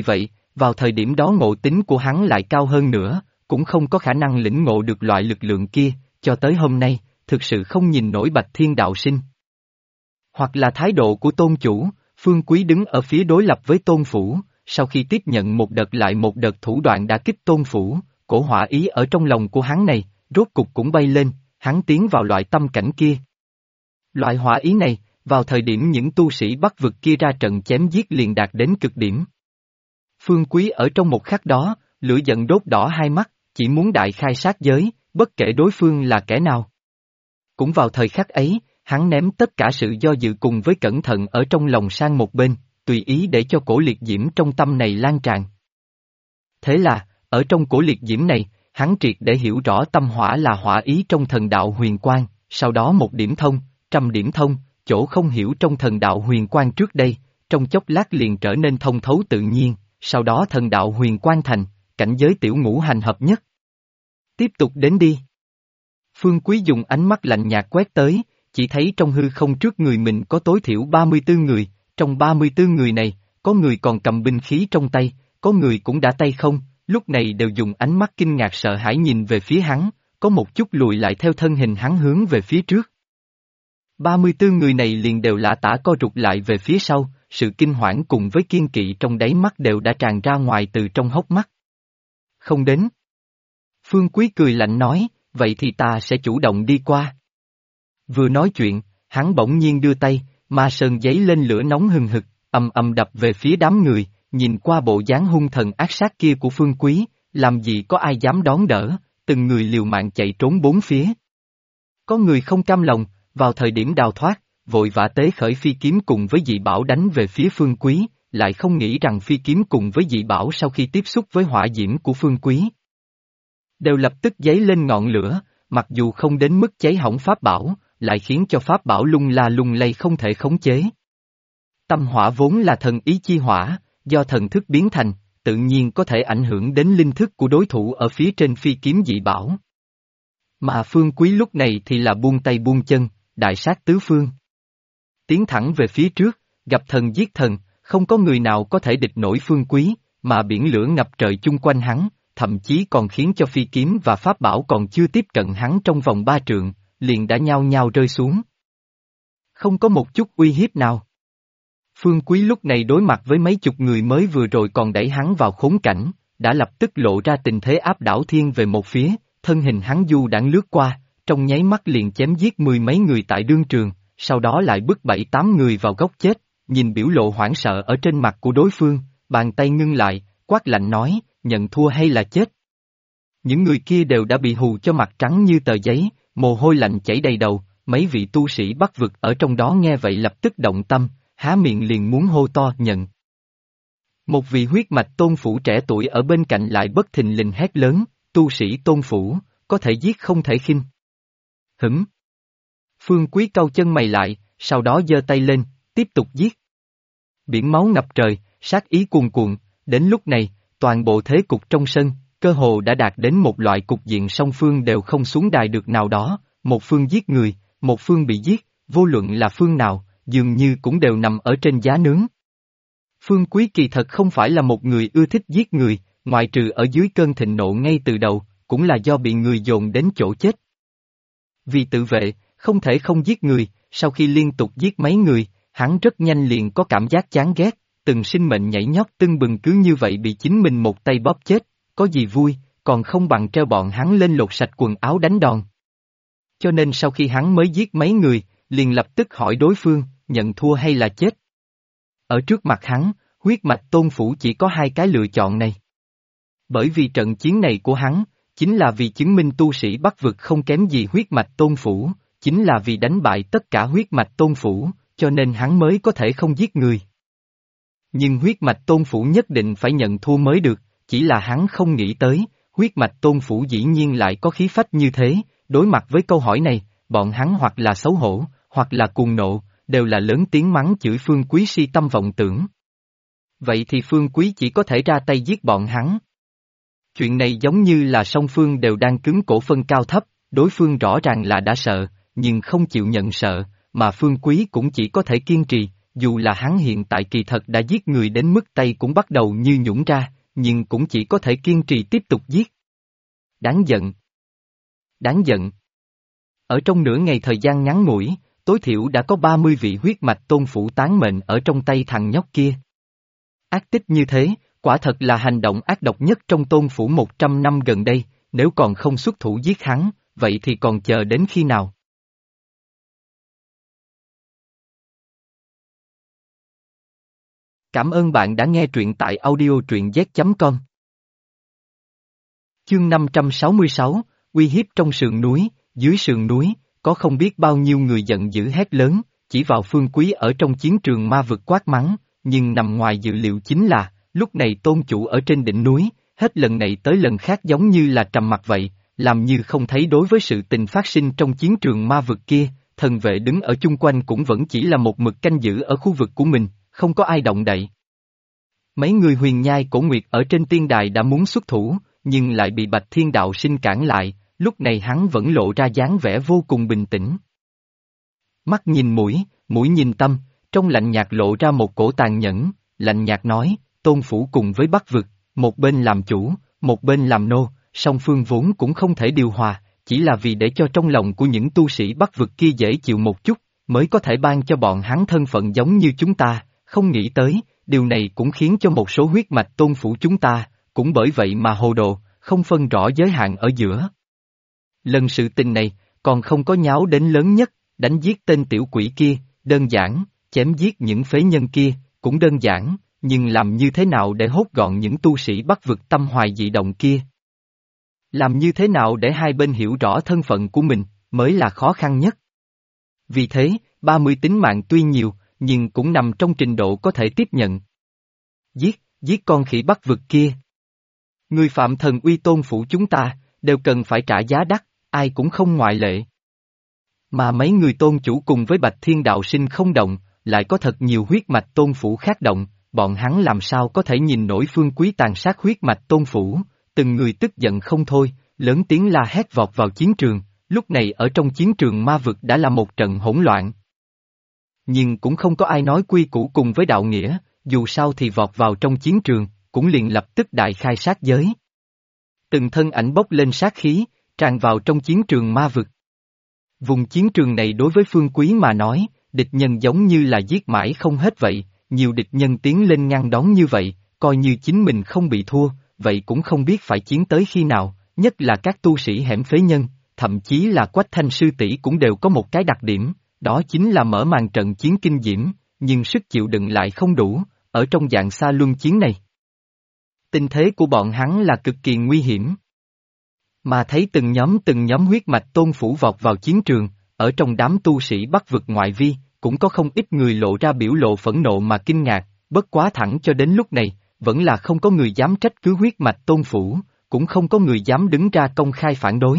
S1: vào thời điểm đó ngộ tính của hắn lại cao hơn nữa, cũng không có khả năng lĩnh ngộ được loại lực lượng kia, cho tới hôm nay, thực sự không nhìn nổi Bạch Thiên đạo sinh. Hoặc là thái độ của tôn chủ, Phương Quý đứng ở phía đối lập với tôn phủ, sau khi tiếp nhận một đợt lại một đợt thủ đoạn đã kích tôn phủ, cổ hỏa ý ở trong lòng của hắn này, rốt cục cũng bay lên, hắn tiến vào loại tâm cảnh kia. Loại hỏa ý này, vào thời điểm những tu sĩ Bắc vực kia ra trận chém giết liền đạt đến cực điểm. Phương Quý ở trong một khắc đó, lửa giận đốt đỏ hai mắt, chỉ muốn đại khai sát giới, bất kể đối phương là kẻ nào. Cũng vào thời khắc ấy, hắn ném tất cả sự do dự cùng với cẩn thận ở trong lòng sang một bên, tùy ý để cho cổ liệt diễm trong tâm này lan tràn. Thế là, ở trong cổ liệt diễm này, hắn triệt để hiểu rõ tâm hỏa là hỏa ý trong thần đạo huyền quang, sau đó một điểm thông, trăm điểm thông, chỗ không hiểu trong thần đạo huyền quang trước đây, trong chốc lát liền trở nên thông thấu tự nhiên, sau đó thần đạo huyền quang thành, cảnh giới tiểu ngũ hành hợp nhất. Tiếp tục đến đi. Phương Quý dùng ánh mắt lạnh nhạt quét tới, chỉ thấy trong hư không trước người mình có tối thiểu 34 người, trong 34 người này, có người còn cầm binh khí trong tay, có người cũng đã tay không, lúc này đều dùng ánh mắt kinh ngạc sợ hãi nhìn về phía hắn, có một chút lùi lại theo thân hình hắn hướng về phía trước. 34 người này liền đều lả tả co rụt lại về phía sau, sự kinh hoảng cùng với kiên kỵ trong đáy mắt đều đã tràn ra ngoài từ trong hốc mắt. Không đến. Phương Quý cười lạnh nói, vậy thì ta sẽ chủ động đi qua. Vừa nói chuyện, hắn bỗng nhiên đưa tay, ma sơn giấy lên lửa nóng hừng hực, ầm ầm đập về phía đám người, nhìn qua bộ dáng hung thần ác sát kia của Phương Quý, làm gì có ai dám đón đỡ, từng người liều mạng chạy trốn bốn phía. Có người không cam lòng, vào thời điểm đào thoát, vội vã tế khởi phi kiếm cùng với dị bảo đánh về phía Phương Quý, lại không nghĩ rằng phi kiếm cùng với dị bảo sau khi tiếp xúc với hỏa diễm của Phương Quý, đều lập tức dấy lên ngọn lửa, mặc dù không đến mức cháy hỏng pháp bảo, lại khiến cho pháp bảo lung la lung lay không thể khống chế. Tâm hỏa vốn là thần ý chi hỏa, do thần thức biến thành, tự nhiên có thể ảnh hưởng đến linh thức của đối thủ ở phía trên phi kiếm dị bảo. Mà Phương Quý lúc này thì là buông tay buông chân, đại sát tứ phương. Tiến thẳng về phía trước, gặp thần giết thần, không có người nào có thể địch nổi Phương Quý, mà biển lửa ngập trời chung quanh hắn, thậm chí còn khiến cho phi kiếm và pháp bảo còn chưa tiếp cận hắn trong vòng 3 trượng, liền đã nhao nhao rơi xuống. Không có một chút uy hiếp nào. Phương Quý lúc này đối mặt với mấy chục người mới vừa rồi còn đẩy hắn vào khốn cảnh, đã lập tức lộ ra tình thế áp đảo thiên về một phía, thân hình hắn du đãng lướt qua, trong nháy mắt liền chém giết mười mấy người tại đương trường, sau đó lại bức 7-8 người vào góc chết, nhìn biểu lộ hoảng sợ ở trên mặt của đối phương, bàn tay ngưng lại, quát lạnh nói, nhận thua hay là chết. Những người kia đều đã bị hù cho mặt trắng như tờ giấy, mồ hôi lạnh chảy đầy đầu, mấy vị tu sĩ Bắc vực ở trong đó nghe vậy lập tức động tâm, há miệng liền muốn hô to nhận. Một vị huyết mạch tôn phủ trẻ tuổi ở bên cạnh lại bất thình lình hét lớn, tu sĩ tôn phủ, có thể giết không thể khinh. Hửm. Phương Quý cau chân mày lại, sau đó giơ tay lên, tiếp tục giết. Biển máu ngập trời, sát ý cuồn cuộn, đến lúc này, toàn bộ thế cục trong sân, cơ hồ đã đạt đến một loại cục diện song phương đều không xuống đài được nào đó, một phương giết người, một phương bị giết, vô luận là phương nào, dường như cũng đều nằm ở trên giá nướng. Phương Quý kỳ thật không phải là một người ưa thích giết người, ngoại trừ ở dưới cơn thịnh nộ ngay từ đầu, cũng là do bị người dồn đến chỗ chết. Vì tự vệ, không thể không giết người, sau khi liên tục giết mấy người, hắn rất nhanh liền có cảm giác chán ghét, từng sinh mệnh nhảy nhót tưng bừng cứ như vậy bị chính mình một tay bóp chết, có gì vui, còn không bằng treo bọn hắn lên lột sạch quần áo đánh đòn. Cho nên sau khi hắn mới giết mấy người, liền lập tức hỏi đối phương, nhận thua hay là chết. Ở trước mặt hắn, huyết mạch tôn phủ chỉ có hai cái lựa chọn này. Bởi vì trận chiến này của hắn, chính là vì chứng minh tu sĩ Bắc vực không kém gì huyết mạch tôn phủ, chính là vì đánh bại tất cả huyết mạch tôn phủ, cho nên hắn mới có thể không giết người. Nhưng huyết mạch tôn phủ nhất định phải nhận thua mới được, chỉ là hắn không nghĩ tới, huyết mạch tôn phủ dĩ nhiên lại có khí phách như thế, đối mặt với câu hỏi này, bọn hắn hoặc là xấu hổ, hoặc là cuồng nộ, đều là lớn tiếng mắng chửi Phương Quý si tâm vọng tưởng. Vậy thì Phương Quý chỉ có thể ra tay giết bọn hắn. Chuyện này giống như là song phương đều đang cứng cổ phân cao thấp, đối phương rõ ràng là đã sợ, nhưng không chịu nhận sợ, mà Phương Quý cũng chỉ có thể kiên trì, dù là hắn hiện tại kỳ thật đã giết người đến mức tay cũng bắt đầu như nhũn ra, nhưng cũng chỉ có thể kiên trì tiếp tục giết. Đáng giận. Đáng giận. Ở trong nửa ngày thời gian ngắn ngủi, tối thiểu đã có 30 vị huyết mạch tôn phủ tán mệnh ở trong tay thằng nhóc kia. Ác tích như thế, quả thật là hành động ác độc nhất trong tôn phủ 100 năm gần đây, nếu còn không xuất thủ giết hắn, vậy thì còn chờ đến khi nào? Cảm ơn bạn đã nghe truyện tại audio truyện z.com. Chương 566, uy hiếp trong sườn núi, dưới sườn núi, có không biết bao nhiêu người giận dữ hét lớn, chỉ vào Phương Quý ở trong chiến trường ma vực quát mắng, nhưng nằm ngoài dự liệu chính là, lúc này tôn chủ ở trên đỉnh núi, hết lần này tới lần khác giống như là trầm mặc vậy, làm như không thấy đối với sự tình phát sinh trong chiến trường ma vực kia, thần vệ đứng ở chung quanh cũng vẫn chỉ là một mực canh giữ ở khu vực của mình, không có ai động đậy. Mấy người huyền nhai cổ nguyệt ở trên tiên đài đã muốn xuất thủ, nhưng lại bị Bạch Thiên Đạo Sinh cản lại, lúc này hắn vẫn lộ ra dáng vẻ vô cùng bình tĩnh. Mắt nhìn mũi, mũi nhìn tâm, trong lạnh nhạt lộ ra một cổ tàn nhẫn, lạnh nhạt nói, tôn phủ cùng với Bắc vực, một bên làm chủ, một bên làm nô, song phương vốn cũng không thể điều hòa, chỉ là vì để cho trong lòng của những tu sĩ Bắc vực kia dễ chịu một chút, mới có thể ban cho bọn hắn thân phận giống như chúng ta, không nghĩ tới, điều này cũng khiến cho một số huyết mạch tôn phủ chúng ta, cũng bởi vậy mà hồ đồ, không phân rõ giới hạn ở giữa. Lần sự tình này, còn không có nháo đến lớn nhất, đánh giết tên tiểu quỷ kia, đơn giản, chém giết những phế nhân kia, cũng đơn giản, nhưng làm như thế nào để hốt gọn những tu sĩ Bắc vực tâm hoài dị động kia? Làm như thế nào để hai bên hiểu rõ thân phận của mình, mới là khó khăn nhất. Vì thế, 30 tính mạng tuy nhiều, nhưng cũng nằm trong trình độ có thể tiếp nhận. Giết con khỉ Bắc vực kia. Người phạm thần uy tôn phủ chúng ta, đều cần phải trả giá đắt, ai cũng không ngoại lệ. Mà mấy người tôn chủ cùng với Bạch Thiên Đạo Sinh không động, lại có thật nhiều huyết mạch tôn phủ khác động, bọn hắn làm sao có thể nhìn nổi Phương Quý tàn sát huyết mạch tôn phủ, từng người tức giận không thôi, lớn tiếng la hét vọt vào chiến trường, lúc này ở trong chiến trường ma vực đã là một trận hỗn loạn. Nhưng cũng không có ai nói quy củ cùng với đạo nghĩa, dù sao thì vọt vào trong chiến trường, cũng liền lập tức đại khai sát giới. Từng thân ảnh bốc lên sát khí, tràn vào trong chiến trường ma vực. Vùng chiến trường này đối với Phương Quý mà nói, địch nhân giống như là giết mãi không hết vậy, nhiều địch nhân tiến lên ngăn đón như vậy, coi như chính mình không bị thua, vậy cũng không biết phải chiến tới khi nào, nhất là các tu sĩ hẻm phế nhân, thậm chí là Quách Thanh sư tỷ cũng đều có một cái đặc điểm, đó chính là mở màn trận chiến kinh diễm, nhưng sức chịu đựng lại không đủ, ở trong dạng xa luân chiến này. Tình thế của bọn hắn là cực kỳ nguy hiểm. Mà thấy từng nhóm huyết mạch tôn phủ vọt vào chiến trường, ở trong đám tu sĩ Bắc vực ngoại vi, cũng có không ít người lộ ra biểu lộ phẫn nộ mà kinh ngạc, bất quá thẳng cho đến lúc này, vẫn là không có người dám trách cứ huyết mạch tôn phủ, cũng không có người dám đứng ra công khai phản đối.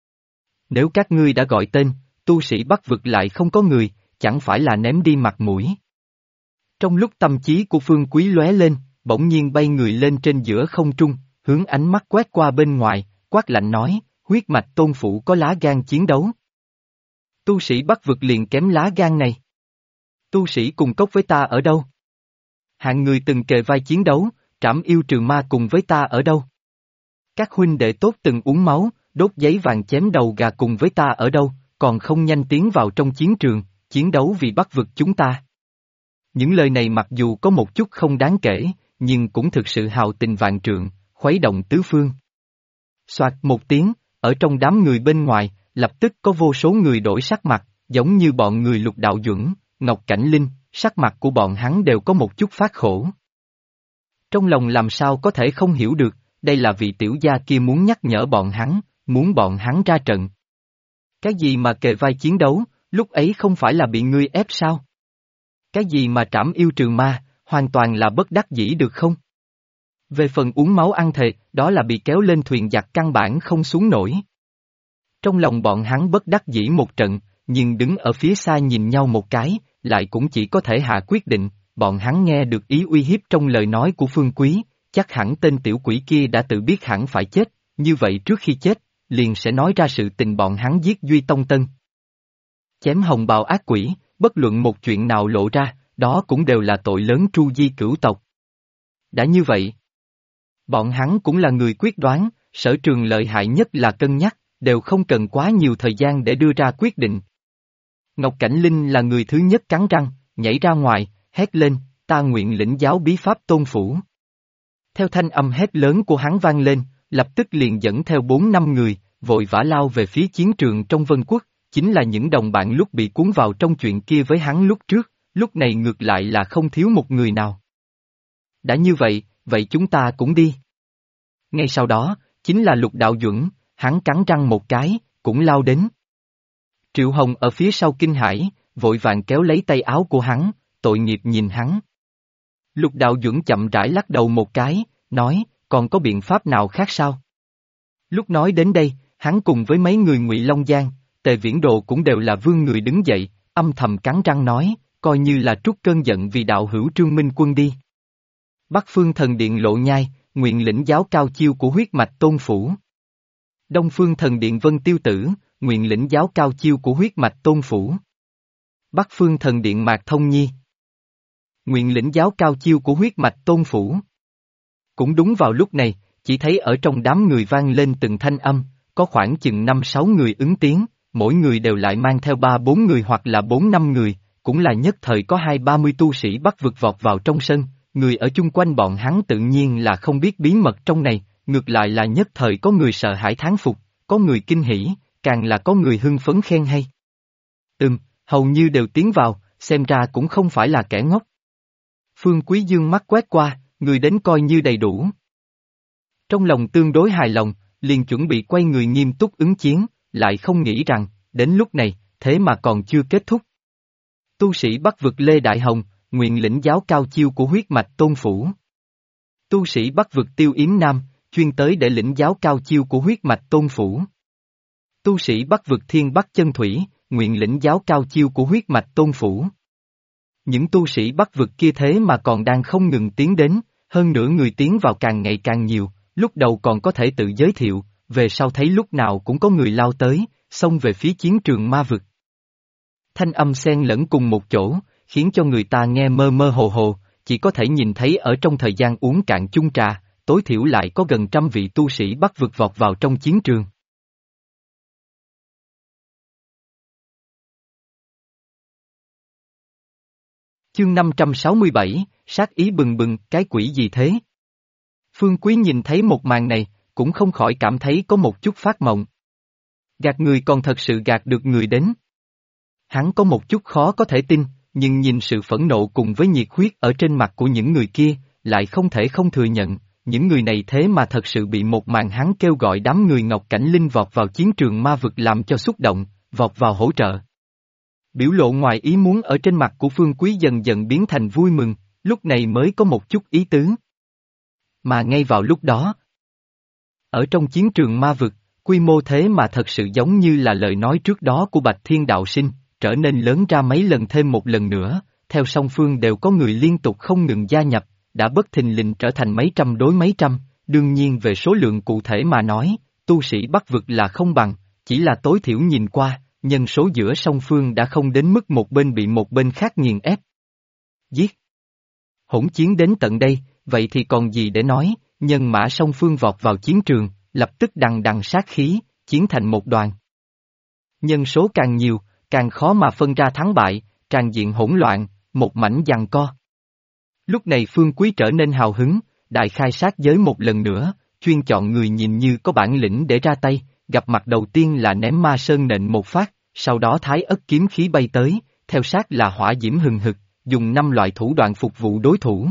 S1: Nếu các ngươi đã gọi tên, tu sĩ Bắc vực lại không có người, chẳng phải là ném đi mặt mũi. Trong lúc tâm trí của Phương Quý lóe lên, bỗng nhiên bay người lên trên giữa không trung, hướng ánh mắt quét qua bên ngoài, quát lạnh nói, huyết mạch tôn phủ có lá gan chiến đấu. Tu sĩ Bắc vực liền kém lá gan này. Tu sĩ cùng cốc với ta ở đâu? Hạng người từng kề vai chiến đấu, trảm yêu trừ ma cùng với ta ở đâu? Các huynh đệ tốt từng uống máu, đốt giấy vàng chém đầu gà cùng với ta ở đâu, còn không nhanh tiến vào trong chiến trường, chiến đấu vì Bắc vực chúng ta. Những lời này mặc dù có một chút không đáng kể, nhưng cũng thực sự hào tình vạn trượng, khuấy động tứ phương. Soạt một tiếng, ở trong đám người bên ngoài, lập tức có vô số người đổi sắc mặt, giống như bọn người Lục Đạo Duẩn, Ngọc Cảnh Linh, sắc mặt của bọn hắn đều có một chút phát khổ. Trong lòng làm sao có thể không hiểu được, đây là vị tiểu gia kia muốn nhắc nhở bọn hắn, muốn bọn hắn ra trận. Cái gì mà kề vai chiến đấu, lúc ấy không phải là bị ngươi ép sao? Cái gì mà trảm yêu trừ ma, hoàn toàn là bất đắc dĩ được không? Về phần uống máu ăn thề, đó là bị kéo lên thuyền giặc căn bản không xuống nổi. Trong lòng bọn hắn bất đắc dĩ một trận, nhưng đứng ở phía xa nhìn nhau một cái, lại cũng chỉ có thể hạ quyết định, bọn hắn nghe được ý uy hiếp trong lời nói của Phương Quý, chắc hẳn tên tiểu quỷ kia đã tự biết hẳn phải chết, như vậy trước khi chết, liền sẽ nói ra sự tình bọn hắn giết Duy Tông Tân. Chém hồng bào ác quỷ, bất luận một chuyện nào lộ ra, đó cũng đều là tội lớn tru di cửu tộc. Đã như vậy, Bọn hắn cũng là người quyết đoán, Sở Trường lợi hại nhất là cân nhắc, đều không cần quá nhiều thời gian để đưa ra quyết định. Ngọc Cảnh Linh là người thứ nhất cắn răng, nhảy ra ngoài, hét lên, ta nguyện lĩnh giáo bí pháp Tôn Phủ. Theo thanh âm hét lớn của hắn vang lên, lập tức liền dẫn theo 4-5 người, vội vã lao về phía chiến trường trong Vân Quốc, chính là những đồng bạn lúc bị cuốn vào trong chuyện kia với hắn lúc trước, lúc này ngược lại là không thiếu một người nào. Đã như vậy, vậy chúng ta cũng đi. Ngay sau đó, chính là Lục Đạo Duẩn, hắn cắn răng một cái, cũng lao đến. Triệu Hồng ở phía sau kinh hãi, vội vàng kéo lấy tay áo của hắn, tội nghiệp nhìn hắn. Lục Đạo Duẩn chậm rãi lắc đầu một cái, nói, còn có biện pháp nào khác sao? Lúc nói đến đây, hắn cùng với mấy người Ngụy Long Giang, Tề Viễn Đồ cũng đều là vương người đứng dậy, âm thầm cắn răng nói, coi như là trút cơn giận vì đạo hữu Trương Minh Quân đi. Bắc Phương Thần Điện Lộ Nhai, nguyện lĩnh giáo cao chiêu của huyết mạch Tôn Phủ. Đông Phương Thần Điện Vân Tiêu Tử, nguyện lĩnh giáo cao chiêu của huyết mạch Tôn Phủ. Bắc Phương Thần Điện Mạc Thông Nhi, nguyện lĩnh giáo cao chiêu của huyết mạch Tôn Phủ. Cũng đúng vào lúc này, chỉ thấy ở trong đám người vang lên từng thanh âm, có khoảng chừng 5-6 người ứng tiếng, mỗi người đều lại mang theo 3-4 người hoặc là 4-5 người, cũng là nhất thời có 20-30 tu sĩ Bắc vực vọt vào trong sân, người ở chung quanh bọn hắn tự nhiên là không biết bí mật trong này, ngược lại là nhất thời có người sợ hãi thán phục, có người kinh hỉ, càng là có người hưng phấn khen hay. Hầu như đều tiến vào, xem ra cũng không phải là kẻ ngốc. Phương Quý Dương mắt quét qua, người đến coi như đầy đủ. Trong lòng tương đối hài lòng, liền chuẩn bị quay người nghiêm túc ứng chiến, lại không nghĩ rằng, đến lúc này, thế mà còn chưa kết thúc. Tu sĩ Bắc vực Lê Đại Hồng, nguyện lĩnh giáo cao chiêu của huyết mạch Tôn Phủ. Tu sĩ Bắc vực Tiêu Yếm Nam, chuyên tới để lĩnh giáo cao chiêu của huyết mạch Tôn Phủ. Tu sĩ Bắc vực Thiên Bắc Chân Thủy, nguyện lĩnh giáo cao chiêu của huyết mạch Tôn Phủ. Những tu sĩ Bắc vực kia thế mà còn đang không ngừng tiến đến, hơn nữa người tiến vào càng ngày càng nhiều, lúc đầu còn có thể tự giới thiệu, về sau thấy lúc nào cũng có người lao tới, xông về phía chiến trường ma vực. Thanh âm xen lẫn cùng một chỗ, khiến cho người ta nghe mơ mơ hồ hồ, chỉ có thể nhìn thấy ở trong thời gian uống cạn chung trà, tối thiểu lại có gần 100 vị tu sĩ Bắc vực vọt vào trong chiến trường. Chương 567, sát ý bừng bừng, cái quỷ gì thế? Phương Quý nhìn thấy một màn này, cũng không khỏi cảm thấy có một chút phát mộng. Gạt người còn thật sự gạt được người đến. Hắn có một chút khó có thể tin, nhưng nhìn sự phẫn nộ cùng với nhiệt huyết ở trên mặt của những người kia, lại không thể không thừa nhận, những người này thế mà thật sự bị một màn hắn kêu gọi đám người Ngọc Cảnh Linh vọt vào chiến trường ma vực làm cho xúc động, vọt vào hỗ trợ. Biểu lộ ngoài ý muốn ở trên mặt của Phương Quý dần dần biến thành vui mừng, lúc này mới có một chút ý tứ. Mà ngay vào lúc đó, ở trong chiến trường ma vực, quy mô thế mà thật sự giống như là lời nói trước đó của Bạch Thiên Đạo Sinh, trở nên lớn ra mấy lần thêm một lần nữa, theo song phương đều có người liên tục không ngừng gia nhập, đã bất thình lình trở thành mấy trăm đối mấy trăm, đương nhiên về số lượng cụ thể mà nói, tu sĩ Bắc vực là không bằng, chỉ là tối thiểu nhìn qua, nhân số giữa song phương đã không đến mức một bên bị một bên khác nghiền ép. Giết! Hỗn chiến đến tận đây, vậy thì còn gì để nói, nhân mã song phương vọt vào chiến trường, lập tức đằng đằng sát khí, chiến thành một đoàn. Nhân số càng nhiều, càng khó mà phân ra thắng bại, tràn diện hỗn loạn, một mảnh giằng co. Lúc này Phương Quý trở nên hào hứng, đại khai sát giới một lần nữa, chuyên chọn người nhìn như có bản lĩnh để ra tay, gặp mặt đầu tiên là ném ma sơn nện một phát, sau đó thái ất kiếm khí bay tới, theo sát là hỏa diễm hừng hực, dùng 5 loại thủ đoạn phục vụ đối thủ.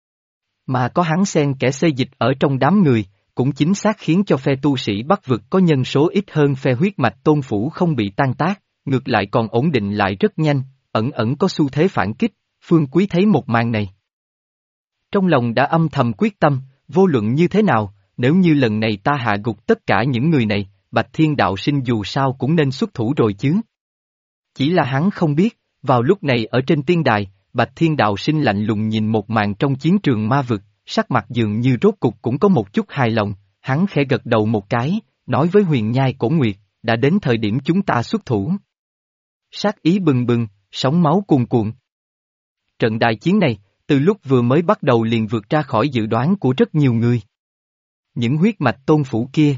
S1: Mà có hắn xen kẽ xê dịch ở trong đám người, cũng chính xác khiến cho phe tu sĩ Bắc vực có nhân số ít hơn phe huyết mạch Tôn Phủ không bị tan tác, ngược lại còn ổn định lại rất nhanh, ẩn ẩn có xu thế phản kích. Phương Quý thấy một màn này, trong lòng đã âm thầm quyết tâm, vô luận như thế nào, nếu như lần này ta hạ gục tất cả những người này, Bạch Thiên Đạo Sinh dù sao cũng nên xuất thủ rồi chứ. Chỉ là hắn không biết, vào lúc này ở trên tiên đài, Bạch Thiên Đạo Sinh lạnh lùng nhìn một màn trong chiến trường ma vực, sắc mặt dường như rốt cục cũng có một chút hài lòng, hắn khẽ gật đầu một cái, nói với Huyền Nhai Cổ Nguyệt, đã đến thời điểm chúng ta xuất thủ. Sát ý bừng bừng, sóng máu cuồn cuộn. Trận đại chiến này, từ lúc vừa mới bắt đầu liền vượt ra khỏi dự đoán của rất nhiều người. Những huyết mạch tôn phủ kia.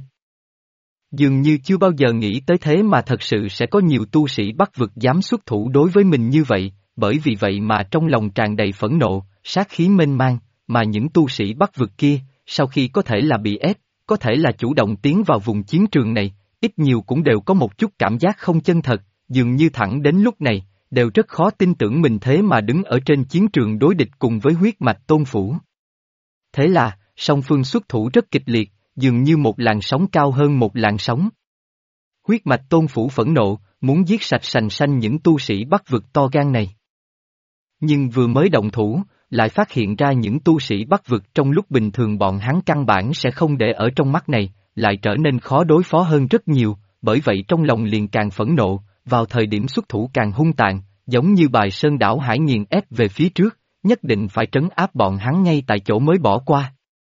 S1: Dường như chưa bao giờ nghĩ tới thế mà thật sự sẽ có nhiều tu sĩ Bắc vực dám xuất thủ đối với mình như vậy, bởi vì vậy mà trong lòng tràn đầy phẫn nộ, sát khí mênh mang, mà những tu sĩ Bắc vực kia, sau khi có thể là bị ép, có thể là chủ động tiến vào vùng chiến trường này, ít nhiều cũng đều có một chút cảm giác không chân thật, dường như thẳng đến lúc này, đều rất khó tin tưởng mình thế mà đứng ở trên chiến trường đối địch cùng với huyết mạch tôn phủ. Thế là, song phương xuất thủ rất kịch liệt, dường như một làn sóng cao hơn một làn sóng. Huyết mạch tôn phủ phẫn nộ, muốn giết sạch sành sanh những tu sĩ Bắc vực to gan này. Nhưng vừa mới động thủ, lại phát hiện ra những tu sĩ Bắc vực trong lúc bình thường bọn hắn căn bản sẽ không để ở trong mắt này, lại trở nên khó đối phó hơn rất nhiều, bởi vậy trong lòng liền càng phẫn nộ, vào thời điểm xuất thủ càng hung tàn, giống như bài sơn đảo hải nghiền ép về phía trước, nhất định phải trấn áp bọn hắn ngay tại chỗ mới bỏ qua.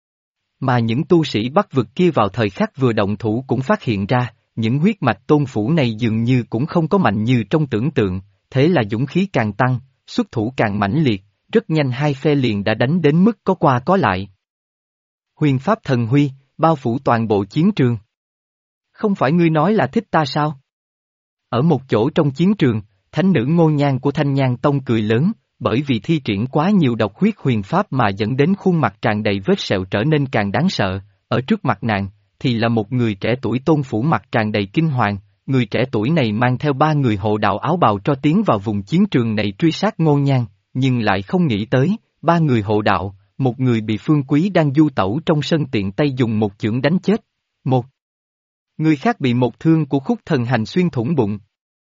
S1: Mà những tu sĩ Bắc vực kia vào thời khắc vừa động thủ cũng phát hiện ra, những huyết mạch tôn phủ này dường như cũng không có mạnh như trong tưởng tượng, thế là dũng khí càng tăng, xuất thủ càng mãnh liệt, rất nhanh hai phe liền đã đánh đến mức có qua có lại. Huyền pháp thần huy, bao phủ toàn bộ chiến trường. Không phải ngươi nói là thích ta sao? Ở một chỗ trong chiến trường, thánh nữ Ngô Nhan của Thanh Nhan Tông cười lớn, bởi vì thi triển quá nhiều độc huyết huyền pháp mà dẫn đến khuôn mặt tràn đầy vết sẹo trở nên càng đáng sợ, ở trước mặt nàng, thì là một người trẻ tuổi tôn phủ mặt tràn đầy kinh hoàng, người trẻ tuổi này mang theo 3 người hộ đạo áo bào cho tiến vào vùng chiến trường này truy sát Ngô Nhan, nhưng lại không nghĩ tới, 3 người hộ đạo, một người bị Phương Quý đang du tẩu trong sân tiện tay dùng một chưởng đánh chết, một người khác bị một thương của khúc thần hành xuyên thủng bụng.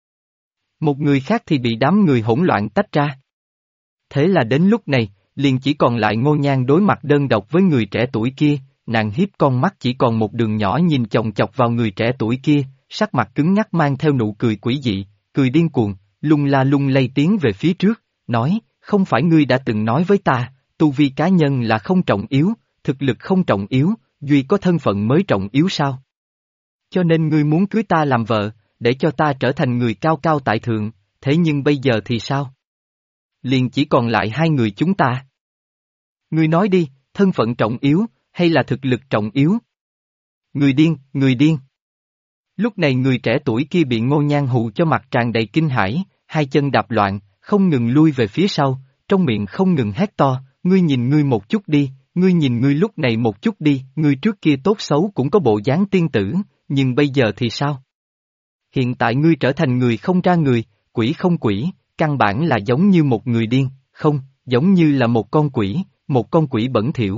S1: Một người khác thì bị đám người hỗn loạn tách ra. Thế là đến lúc này, liền chỉ còn lại Ngô Nhan đối mặt đơn độc với người trẻ tuổi kia, nàng hiếp con mắt chỉ còn một đường nhỏ nhìn chòng chọc vào người trẻ tuổi kia, sắc mặt cứng nhắc mang theo nụ cười quỷ dị, cười điên cuồng, lung la lung lay tiến về phía trước, nói, không phải ngươi đã từng nói với ta, tu vi cá nhân là không trọng yếu, thực lực không trọng yếu, duy có thân phận mới trọng yếu sao? Cho nên ngươi muốn cưới ta làm vợ, để cho ta trở thành người cao cao tại thượng, thế nhưng bây giờ thì sao? Liền chỉ còn lại 2 người chúng ta. Ngươi nói đi, thân phận trọng yếu, hay là thực lực trọng yếu? Người điên, người điên. Lúc này người trẻ tuổi kia bị Ngô Nhan hù cho mặt tràn đầy kinh hãi, hai chân đạp loạn, không ngừng lui về phía sau, trong miệng không ngừng hét to, ngươi nhìn ngươi một chút đi, ngươi nhìn ngươi lúc này một chút đi, ngươi trước kia tốt xấu cũng có bộ dáng tiên tử, nhưng bây giờ thì sao? Hiện tại ngươi trở thành người không ra người, quỷ không quỷ, căn bản là giống như một người điên, không, giống như là một con quỷ bẩn thỉu.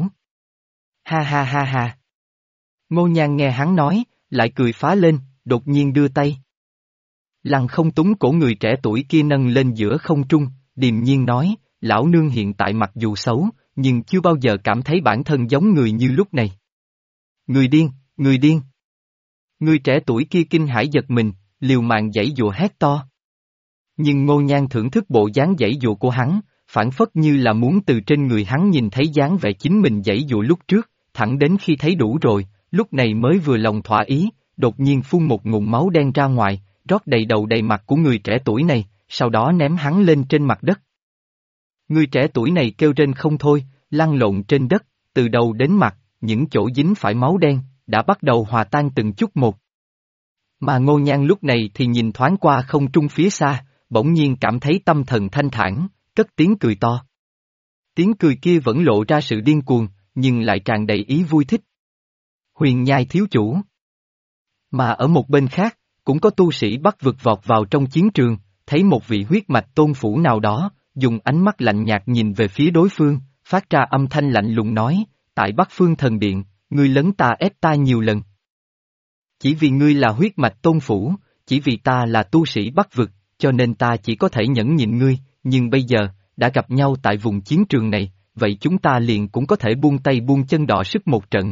S1: Ha ha ha ha. Ngô Nhan nghe hắn nói, lại cười phá lên, đột nhiên đưa tay. Lăng không túng cổ người trẻ tuổi kia nâng lên giữa không trung, điềm nhiên nói, lão nương hiện tại mặc dù xấu, nhưng chưa bao giờ cảm thấy bản thân giống người như lúc này. Người điên, người điên. Người trẻ tuổi kia kinh hãi giật mình, liều mạng giãy giụa hét to. Nhưng Ngô Nhan thưởng thức bộ dáng giãy giụa của hắn, phản phất như là muốn từ trên người hắn nhìn thấy dáng vẻ chính mình giãy giụa lúc trước, thẳng đến khi thấy đủ rồi, lúc này mới vừa lòng thỏa ý, đột nhiên phun một ngụm máu đen ra ngoài, rót đầy đầu đầy mặt của người trẻ tuổi này, sau đó ném hắn lên trên mặt đất. Người trẻ tuổi này kêu rên không thôi, lăn lộn trên đất, từ đầu đến mặt, những chỗ dính phải máu đen, đã bắt đầu hòa tan từng chút một. Mà Ngô Nhan lúc này thì nhìn thoáng qua không trung phía xa, bỗng nhiên cảm thấy tâm thần thanh thản, cất tiếng cười to. Tiếng cười kia vẫn lộ ra sự điên cuồng, nhưng lại tràn đầy ý vui thích. Huyền Nhai thiếu chủ. Mà ở một bên khác, cũng có tu sĩ Bắc vực vọt vào trong chiến trường, thấy một vị huyết mạch tôn phủ nào đó, dùng ánh mắt lạnh nhạt nhìn về phía đối phương, phát ra âm thanh lạnh lùng nói, tại Bắc Phương Thần Điện, ngươi lấn ta ép ta nhiều lần. Chỉ vì ngươi là huyết mạch tôn phủ, chỉ vì ta là tu sĩ Bắc vực, cho nên ta chỉ có thể nhẫn nhịn ngươi, nhưng bây giờ, đã gặp nhau tại vùng chiến trường này, vậy chúng ta liền cũng có thể buông tay buông chân đọ sức một trận.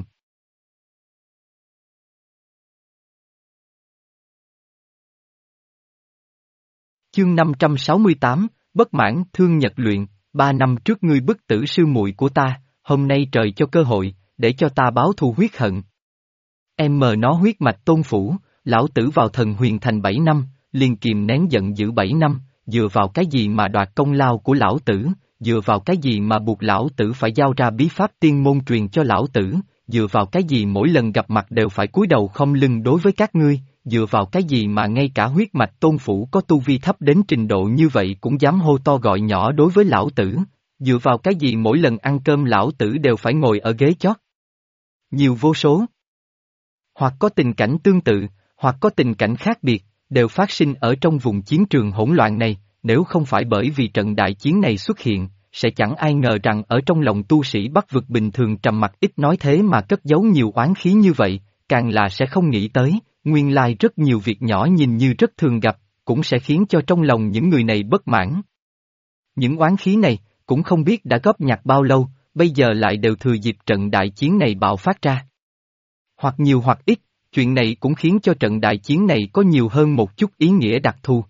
S1: Chương 568, bất mãn thương nhật luyện, 3 năm trước ngươi bức tử sư muội của ta, hôm nay trời cho cơ hội, để cho ta báo thù huyết hận. Em mờ nó huyết mạch tôn phủ, lão tử vào thần huyền thành 7 năm, liền kìm nén giận dữ 7 năm, dựa vào cái gì mà đoạt công lao của lão tử, dựa vào cái gì mà buộc lão tử phải giao ra bí pháp tiên môn truyền cho lão tử, dựa vào cái gì mỗi lần gặp mặt đều phải cúi đầu khom lưng đối với các ngươi, dựa vào cái gì mà ngay cả huyết mạch tôn phủ có tu vi thấp đến trình độ như vậy cũng dám hô to gọi nhỏ đối với lão tử, dựa vào cái gì mỗi lần ăn cơm lão tử đều phải ngồi ở ghế chót. Nhiều vô số. Hoặc có tình cảnh tương tự, hoặc có tình cảnh khác biệt, đều phát sinh ở trong vùng chiến trường hỗn loạn này, nếu không phải bởi vì trận đại chiến này xuất hiện, sẽ chẳng ai ngờ rằng ở trong lòng tu sĩ Bắc vực bình thường trầm mặc ít nói thế mà cất giấu nhiều oán khí như vậy, càng là sẽ không nghĩ tới, nguyên lai rất nhiều việc nhỏ nhìn như rất thường gặp, cũng sẽ khiến cho trong lòng những người này bất mãn. Những oán khí này, cũng không biết đã góp nhặt bao lâu, bây giờ lại đều thừa dịp trận đại chiến này bạo phát ra. Hoặc nhiều hoặc ít, chuyện này cũng khiến cho trận đại chiến này có nhiều hơn một chút ý nghĩa đặc thù.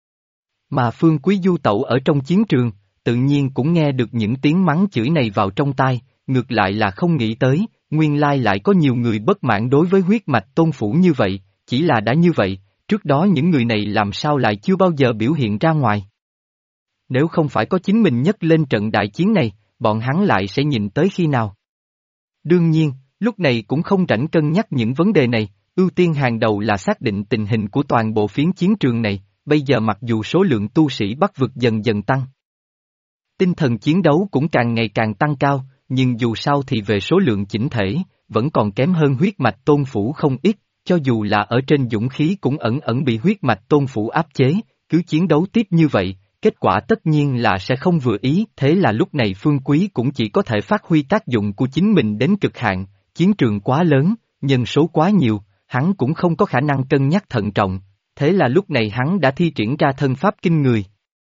S1: Mà Phương Quý du tẩu ở trong chiến trường, tự nhiên cũng nghe được những tiếng mắng chửi này vào trong tai, ngược lại là không nghĩ tới, nguyên lai lại có nhiều người bất mãn đối với huyết mạch tôn phủ như vậy, chỉ là đã như vậy, trước đó những người này làm sao lại chưa bao giờ biểu hiện ra ngoài. Nếu không phải có chính mình nhấc lên trận đại chiến này, bọn hắn lại sẽ nhìn tới khi nào. Đương nhiên, lúc này cũng không rảnh cân nhắc những vấn đề này, ưu tiên hàng đầu là xác định tình hình của toàn bộ phiến chiến trường này, bây giờ mặc dù số lượng tu sĩ Bắc vực dần dần tăng. Tinh thần chiến đấu cũng càng ngày càng tăng cao, nhưng dù sao thì về số lượng chỉnh thể, vẫn còn kém hơn huyết mạch tôn phủ không ít, cho dù là ở trên dũng khí cũng ẩn ẩn bị huyết mạch tôn phủ áp chế, cứ chiến đấu tiếp như vậy, kết quả tất nhiên là sẽ không vừa ý, thế là lúc này Phương Quý cũng chỉ có thể phát huy tác dụng của chính mình đến cực hạn, chiến trường quá lớn, nhân số quá nhiều, hắn cũng không có khả năng cân nhắc thận trọng, thế là lúc này hắn đã thi triển ra thân pháp kinh người.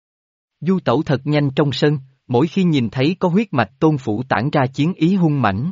S1: Du tẩu thật nhanh trong sân, mỗi khi nhìn thấy có huyết mạch tôn phủ tản ra chiến ý hung mãnh,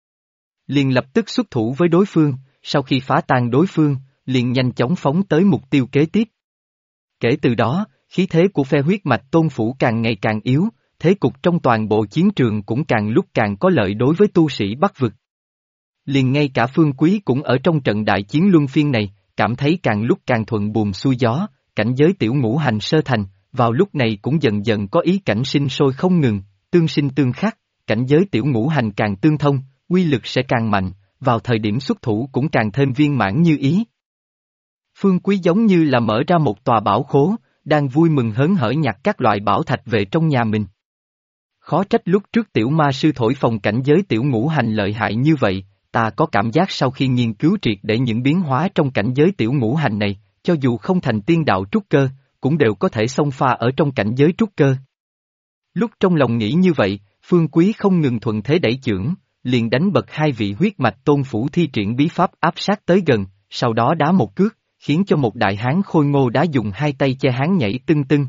S1: liền lập tức xuất thủ với đối phương, sau khi phá tan đối phương, liền nhanh chóng phóng tới mục tiêu kế tiếp. Kể từ đó, khí thế của phe huyết mạch tôn phủ càng ngày càng yếu, thế cục trong toàn bộ chiến trường cũng càng lúc càng có lợi đối với tu sĩ Bắc vực. Liền ngay cả Phương Quý cũng ở trong trận đại chiến luân phiên này, cảm thấy càng lúc càng thuận buồm xuôi gió, cảnh giới tiểu ngũ hành sơ thành, vào lúc này cũng dần dần có ý cảnh sinh sôi không ngừng, tương sinh tương khắc, cảnh giới tiểu ngũ hành càng tương thông, uy lực sẽ càng mạnh, vào thời điểm xuất thủ cũng càng thêm viên mãn như ý. Phương Quý giống như là mở ra một tòa bảo khố, đang vui mừng hớn hở nhặt các loại bảo thạch về trong nhà mình. Khó trách lúc trước tiểu ma sư thổi phồng cảnh giới tiểu ngũ hành lợi hại như vậy, ta có cảm giác sau khi nghiên cứu triệt để những biến hóa trong cảnh giới tiểu ngũ hành này, cho dù không thành tiên đạo trúc cơ, cũng đều có thể xông pha ở trong cảnh giới trúc cơ. Lúc trong lòng nghĩ như vậy, Phương Quý không ngừng thuận thế đẩy chưởng, liền đánh bật hai vị huyết mạch tôn phủ thi triển bí pháp áp sát tới gần, sau đó đá một cước, khiến cho một đại hán khôi ngô đá dùng hai tay che hán nhảy tưng tưng.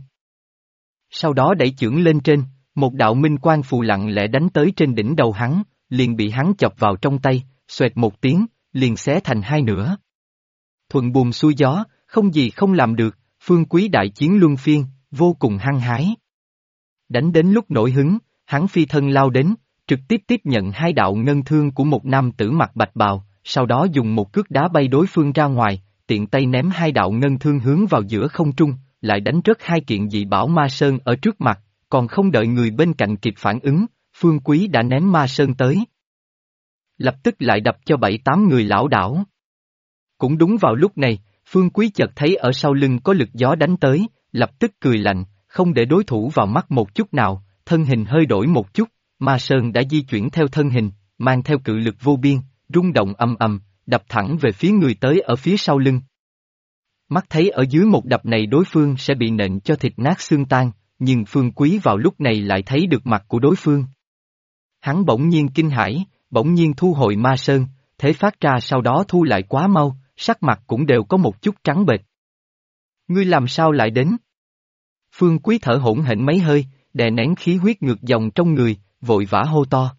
S1: Sau đó đẩy chưởng lên trên, một đạo minh quang phù lặng lẽ đánh tới trên đỉnh đầu hắn, liền bị hắn chọc vào trong tay, xoẹt một tiếng, liền xé thành hai nửa. Thuận buồm xuôi gió, không gì không làm được, Phương Quý đại chiến luân phiên, vô cùng hăng hái. Đánh đến lúc nổi hứng, hắn phi thân lao đến, trực tiếp tiếp nhận hai đạo ngân thương của một nam tử mặc bạch bào, sau đó dùng một cước đá bay đối phương ra ngoài, tiện tay ném hai đạo ngân thương hướng vào giữa không trung, lại đánh rớt hai kiện dị bảo ma sơn ở trước mặt, còn không đợi người bên cạnh kịp phản ứng, Phương Quý đã ném ma sơn tới. Lập tức lại đập cho 7-8 người lảo đảo. Cũng đúng vào lúc này, Phương Quý chợt thấy ở sau lưng có lực gió đánh tới, lập tức cười lạnh, không để đối thủ vào mắt một chút nào, thân hình hơi đổi một chút, ma sơn đã di chuyển theo thân hình, mang theo cự lực vô biên, rung động ầm ầm, đập thẳng về phía người tới ở phía sau lưng. Mắt thấy ở dưới một đập này đối phương sẽ bị nện cho thịt nát xương tan, nhưng Phương Quý vào lúc này lại thấy được mặt của đối phương. Hắn bỗng nhiên kinh hãi, bỗng nhiên thu hồi ma sơn, thế phát ra sau đó thu lại quá mau, sắc mặt cũng đều có một chút trắng bệch. Ngươi làm sao lại đến? Phương Quý thở hổn hển mấy hơi, đè nén khí huyết ngược dòng trong người, vội vã hô to.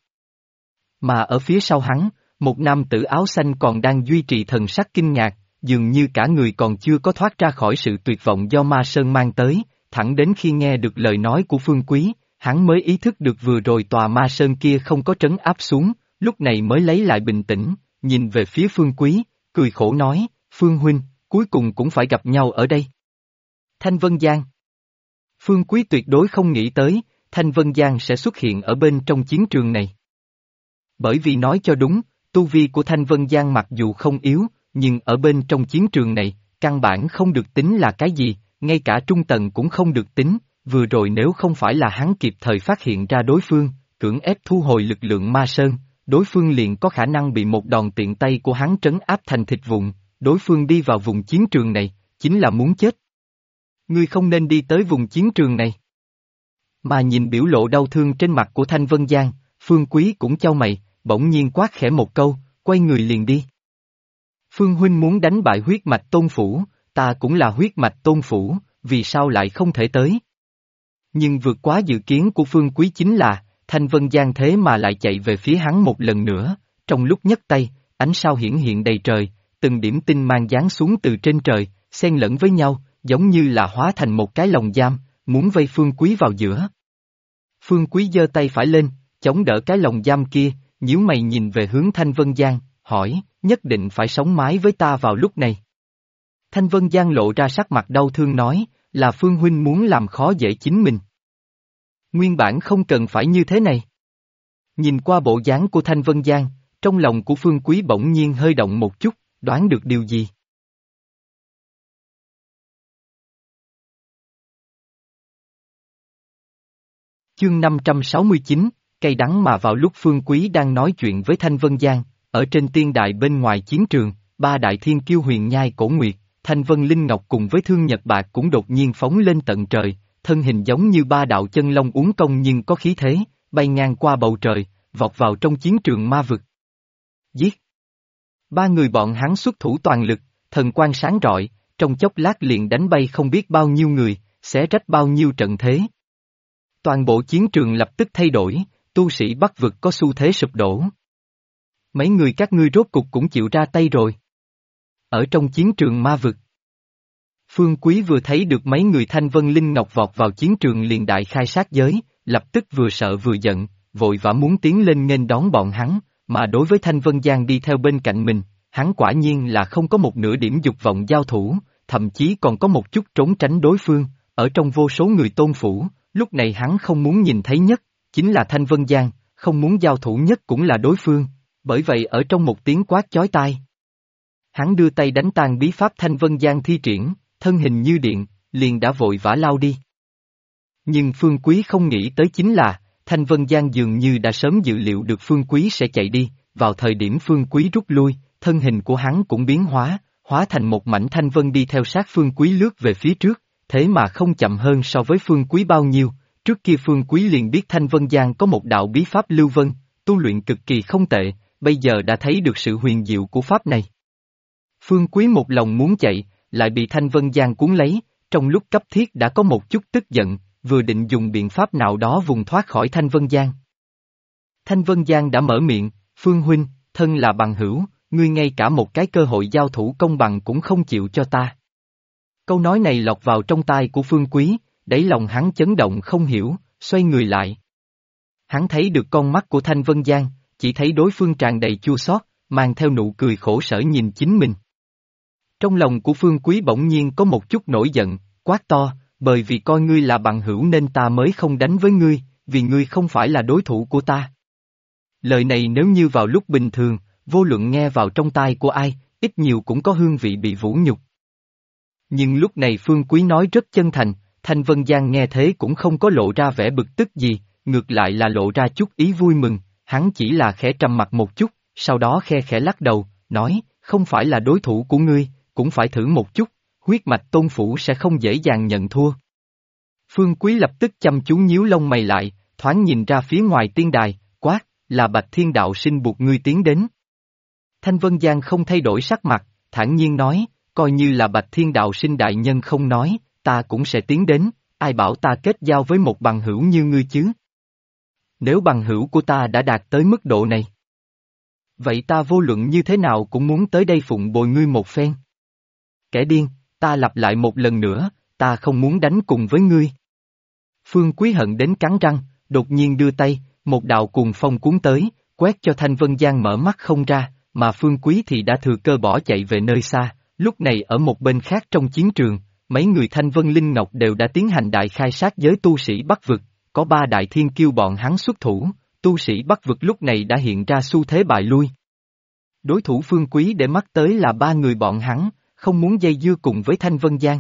S1: Mà ở phía sau hắn, một nam tử áo xanh còn đang duy trì thần sắc kinh ngạc, dường như cả người còn chưa có thoát ra khỏi sự tuyệt vọng do ma sơn mang tới, thẳng đến khi nghe được lời nói của Phương Quý, hắn mới ý thức được vừa rồi tòa ma sơn kia không có trấn áp xuống, lúc này mới lấy lại bình tĩnh, nhìn về phía Phương Quý, cười khổ nói, Phương huynh, cuối cùng cũng phải gặp nhau ở đây. Thanh Vân Giang. Phương Quý tuyệt đối không nghĩ tới, Thanh Vân Giang sẽ xuất hiện ở bên trong chiến trường này. Bởi vì nói cho đúng, Tu vi của Thanh Vân Giang mặc dù không yếu, nhưng ở bên trong chiến trường này, căn bản không được tính là cái gì, ngay cả trung tầng cũng không được tính, vừa rồi nếu không phải là hắn kịp thời phát hiện ra đối phương, cưỡng ép thu hồi lực lượng ma sơn, đối phương liền có khả năng bị một đòn tiện tay của hắn trấn áp thành thịt vụn, đối phương đi vào vùng chiến trường này, chính là muốn chết. Ngươi không nên đi tới vùng chiến trường này. Mà nhìn biểu lộ đau thương trên mặt của Thanh Vân Giang, Phương Quý cũng chau mày, bỗng nhiên quát khẽ một câu, quay người liền đi. Phương huynh muốn đánh bại huyết mạch Tôn Phủ, ta cũng là huyết mạch Tôn Phủ, vì sao lại không thể tới? Nhưng vượt quá dự kiến của Phương Quý chính là, Thanh Vân Giang thế mà lại chạy về phía hắn một lần nữa, trong lúc nhấc tay, ánh sao hiển hiện đầy trời, từng điểm tinh mang giáng xuống từ trên trời, xen lẫn với nhau, giống như là hóa thành một cái lồng giam, muốn vây Phương Quý vào giữa. Phương Quý giơ tay phải lên, chống đỡ cái lồng giam kia, nhíu mày nhìn về hướng Thanh Vân Giang, hỏi, nhất định phải sống mái với ta vào lúc này. Thanh Vân Giang lộ ra sắc mặt đau thương nói, là Phương huynh muốn làm khó dễ chính mình. Nguyên bản không cần phải như thế này. Nhìn qua bộ dáng của Thanh Vân Giang, trong lòng của Phương Quý bỗng nhiên hơi động một chút, đoán được điều gì. Chương 569, cây đắng mà vào lúc Phương Quý đang nói chuyện với Thanh Vân Giang, ở trên tiên đài bên ngoài chiến trường, ba đại thiên kiêu Huyền Nhai Cổ Nguyệt, Thanh Vân Linh Ngọc cùng với Thương Nhật Bạc cũng đột nhiên phóng lên tận trời, thân hình giống như ba đạo chân long uốn cong nhưng có khí thế, bay ngang qua bầu trời, vọt vào trong chiến trường ma vực. Giết! Ba người bọn hắn xuất thủ toàn lực, thần quang sáng rọi, trong chốc lát liền đánh bay không biết bao nhiêu người, xé rách bao nhiêu trận thế. Toàn bộ chiến trường lập tức thay đổi, tu sĩ Bắc vực có xu thế sụp đổ. Mấy người các ngươi rốt cục cũng chịu ra tay rồi. Ở trong chiến trường ma vực, Phương Quý vừa thấy được mấy người Thanh Vân Linh Ngọc vọt vào chiến trường liền đại khai sát giới, lập tức vừa sợ vừa giận, vội vã muốn tiến lên nghênh đón bọn hắn, mà đối với Thanh Vân Giang đi theo bên cạnh mình, hắn quả nhiên là không có một nửa điểm dục vọng giao thủ, thậm chí còn có một chút trốn tránh đối phương, ở trong vô số người Tôn Phủ, lúc này hắn không muốn nhìn thấy nhất, chính là Thanh Vân Giang, không muốn giao thủ nhất cũng là đối phương, bởi vậy ở trong một tiếng quát chói tai. Hắn đưa tay đánh tan bí pháp Thanh Vân Giang thi triển, thân hình như điện, liền đã vội vã lao đi. Nhưng Phương Quý không nghĩ tới chính là, Thanh Vân Giang dường như đã sớm dự liệu được Phương Quý sẽ chạy đi, vào thời điểm Phương Quý rút lui, thân hình của hắn cũng biến hóa thành một mảnh Thanh Vân đi theo sát Phương Quý lướt về phía trước, thế mà không chậm hơn so với Phương Quý bao nhiêu, trước kia Phương Quý liền biết Thanh Vân Giang có một đạo bí pháp lưu vân, tu luyện cực kỳ không tệ, bây giờ đã thấy được sự huyền diệu của pháp này. Phương Quý một lòng muốn chạy, lại bị Thanh Vân Giang cuốn lấy, trong lúc cấp thiết đã có một chút tức giận, vừa định dùng biện pháp nào đó vùng thoát khỏi Thanh Vân Giang. Thanh Vân Giang đã mở miệng, Phương huynh, thân là bằng hữu, ngươi ngay cả một cái cơ hội giao thủ công bằng cũng không chịu cho ta. Câu nói này lọt vào trong tai của Phương Quý, đáy lòng hắn chấn động không hiểu, xoay người lại. Hắn thấy được con mắt của Thanh Vân Giang, chỉ thấy đối phương tràn đầy chua xót, mang theo nụ cười khổ sở nhìn chính mình. Trong lòng của Phương Quý bỗng nhiên có một chút nổi giận, quát to, bởi vì coi ngươi là bằng hữu nên ta mới không đánh với ngươi, vì ngươi không phải là đối thủ của ta. Lời này nếu như vào lúc bình thường, vô luận nghe vào trong tai của ai, ít nhiều cũng có hương vị bị vũ nhục. Nhưng lúc này Phương Quý nói rất chân thành, Thanh Vân Giang nghe thế cũng không có lộ ra vẻ bực tức gì, ngược lại là lộ ra chút ý vui mừng, hắn chỉ là khẽ trầm mặt một chút, sau đó khe khẽ lắc đầu, nói, không phải là đối thủ của ngươi, cũng phải thử một chút, huyết mạch Tôn Phủ sẽ không dễ dàng nhận thua. Phương Quý lập tức chăm chú nhíu lông mày lại, thoáng nhìn ra phía ngoài tiên đài, quát, là Bạch Thiên Đạo Sinh buộc ngươi tiến đến. Thanh Vân Giang không thay đổi sắc mặt, thản nhiên nói, coi như là Bạch Thiên Đạo Sinh đại nhân không nói, ta cũng sẽ tiến đến, ai bảo ta kết giao với một bằng hữu như ngươi chứ? Nếu bằng hữu của ta đã đạt tới mức độ này, vậy ta vô luận như thế nào cũng muốn tới đây phụng bồi ngươi một phen. Kẻ điên, ta lặp lại một lần nữa, ta không muốn đánh cùng với ngươi. Phương Quý hận đến cắn răng, đột nhiên đưa tay, một đạo cuồng phong cuốn tới, quét cho Thanh Vân Giang mở mắt không ra, mà Phương Quý thì đã thừa cơ bỏ chạy về nơi xa, lúc này ở một bên khác trong chiến trường, mấy người Thanh Vân Linh Ngọc đều đã tiến hành đại khai sát giới tu sĩ Bắc vực, có ba đại thiên kiêu bọn hắn xuất thủ, tu sĩ Bắc vực lúc này đã hiện ra xu thế bại lui. Đối thủ Phương Quý để mắt tới là ba người bọn hắn, không muốn dây dưa cùng với Thanh Vân Giang.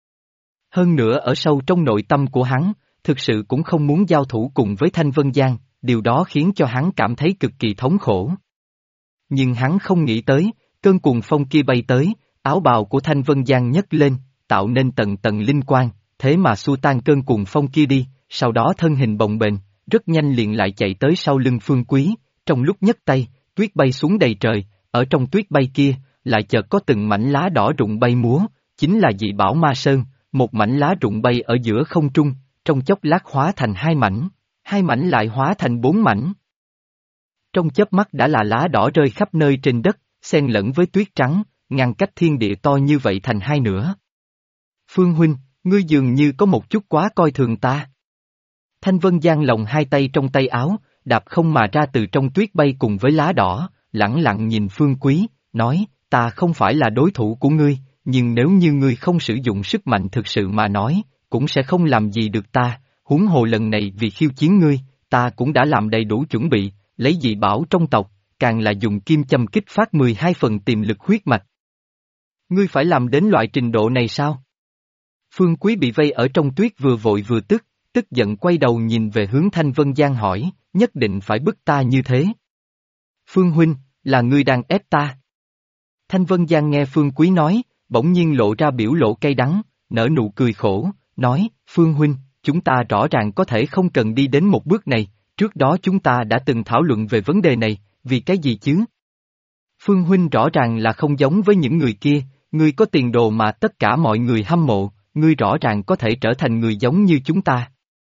S1: Hơn nữa ở sâu trong nội tâm của hắn, thực sự cũng không muốn giao thủ cùng với Thanh Vân Giang, điều đó khiến cho hắn cảm thấy cực kỳ thống khổ. Nhưng hắn không nghĩ tới, cơn cuồng phong kia bay tới, áo bào của Thanh Vân Giang nhấc lên, tạo nên tầng tầng linh quang, thế mà xua tan cơn cuồng phong kia đi, sau đó thân hình bồng bềnh, rất nhanh liền lại chạy tới sau lưng Phương Quý, trong lúc nhấc tay, tuyết bay xuống đầy trời, ở trong tuyết bay kia, lại chợt có từng mảnh lá đỏ rụng bay múa, chính là dị bảo ma sơn, một mảnh lá rụng bay ở giữa không trung, trong chốc lát hóa thành hai mảnh lại hóa thành bốn mảnh. Trong chớp mắt đã là lá đỏ rơi khắp nơi trên đất, xen lẫn với tuyết trắng, ngăn cách thiên địa to như vậy thành hai nửa. Phương huynh, ngươi dường như có một chút quá coi thường ta. Thanh Vân Giang lồng hai tay trong tay áo, đạp không mà ra từ trong tuyết bay cùng với lá đỏ, lẳng lặng nhìn Phương Quý, nói, ta không phải là đối thủ của ngươi, nhưng nếu như ngươi không sử dụng sức mạnh thực sự mà nói, cũng sẽ không làm gì được ta, huống hồ lần này vì khiêu chiến ngươi, ta cũng đã làm đầy đủ chuẩn bị, lấy dị bảo trong tộc, càng là dùng kim châm kích phát 12 phần tiềm lực huyết mạch. Ngươi phải làm đến loại trình độ này sao? Phương Quý bị vây ở trong tuyết vừa vội vừa tức giận quay đầu nhìn về hướng Thanh Vân Giang hỏi, nhất định phải bức ta như thế. Phương huynh, là ngươi đang ép ta. Thanh Vân Giang nghe Phương Quý nói, bỗng nhiên lộ ra biểu lộ cay đắng, nở nụ cười khổ, nói, Phương huynh, chúng ta rõ ràng có thể không cần đi đến một bước này, trước đó chúng ta đã từng thảo luận về vấn đề này, vì cái gì chứ? Phương huynh rõ ràng là không giống với những người kia, ngươi có tiền đồ mà tất cả mọi người hâm mộ, ngươi rõ ràng có thể trở thành người giống như chúng ta.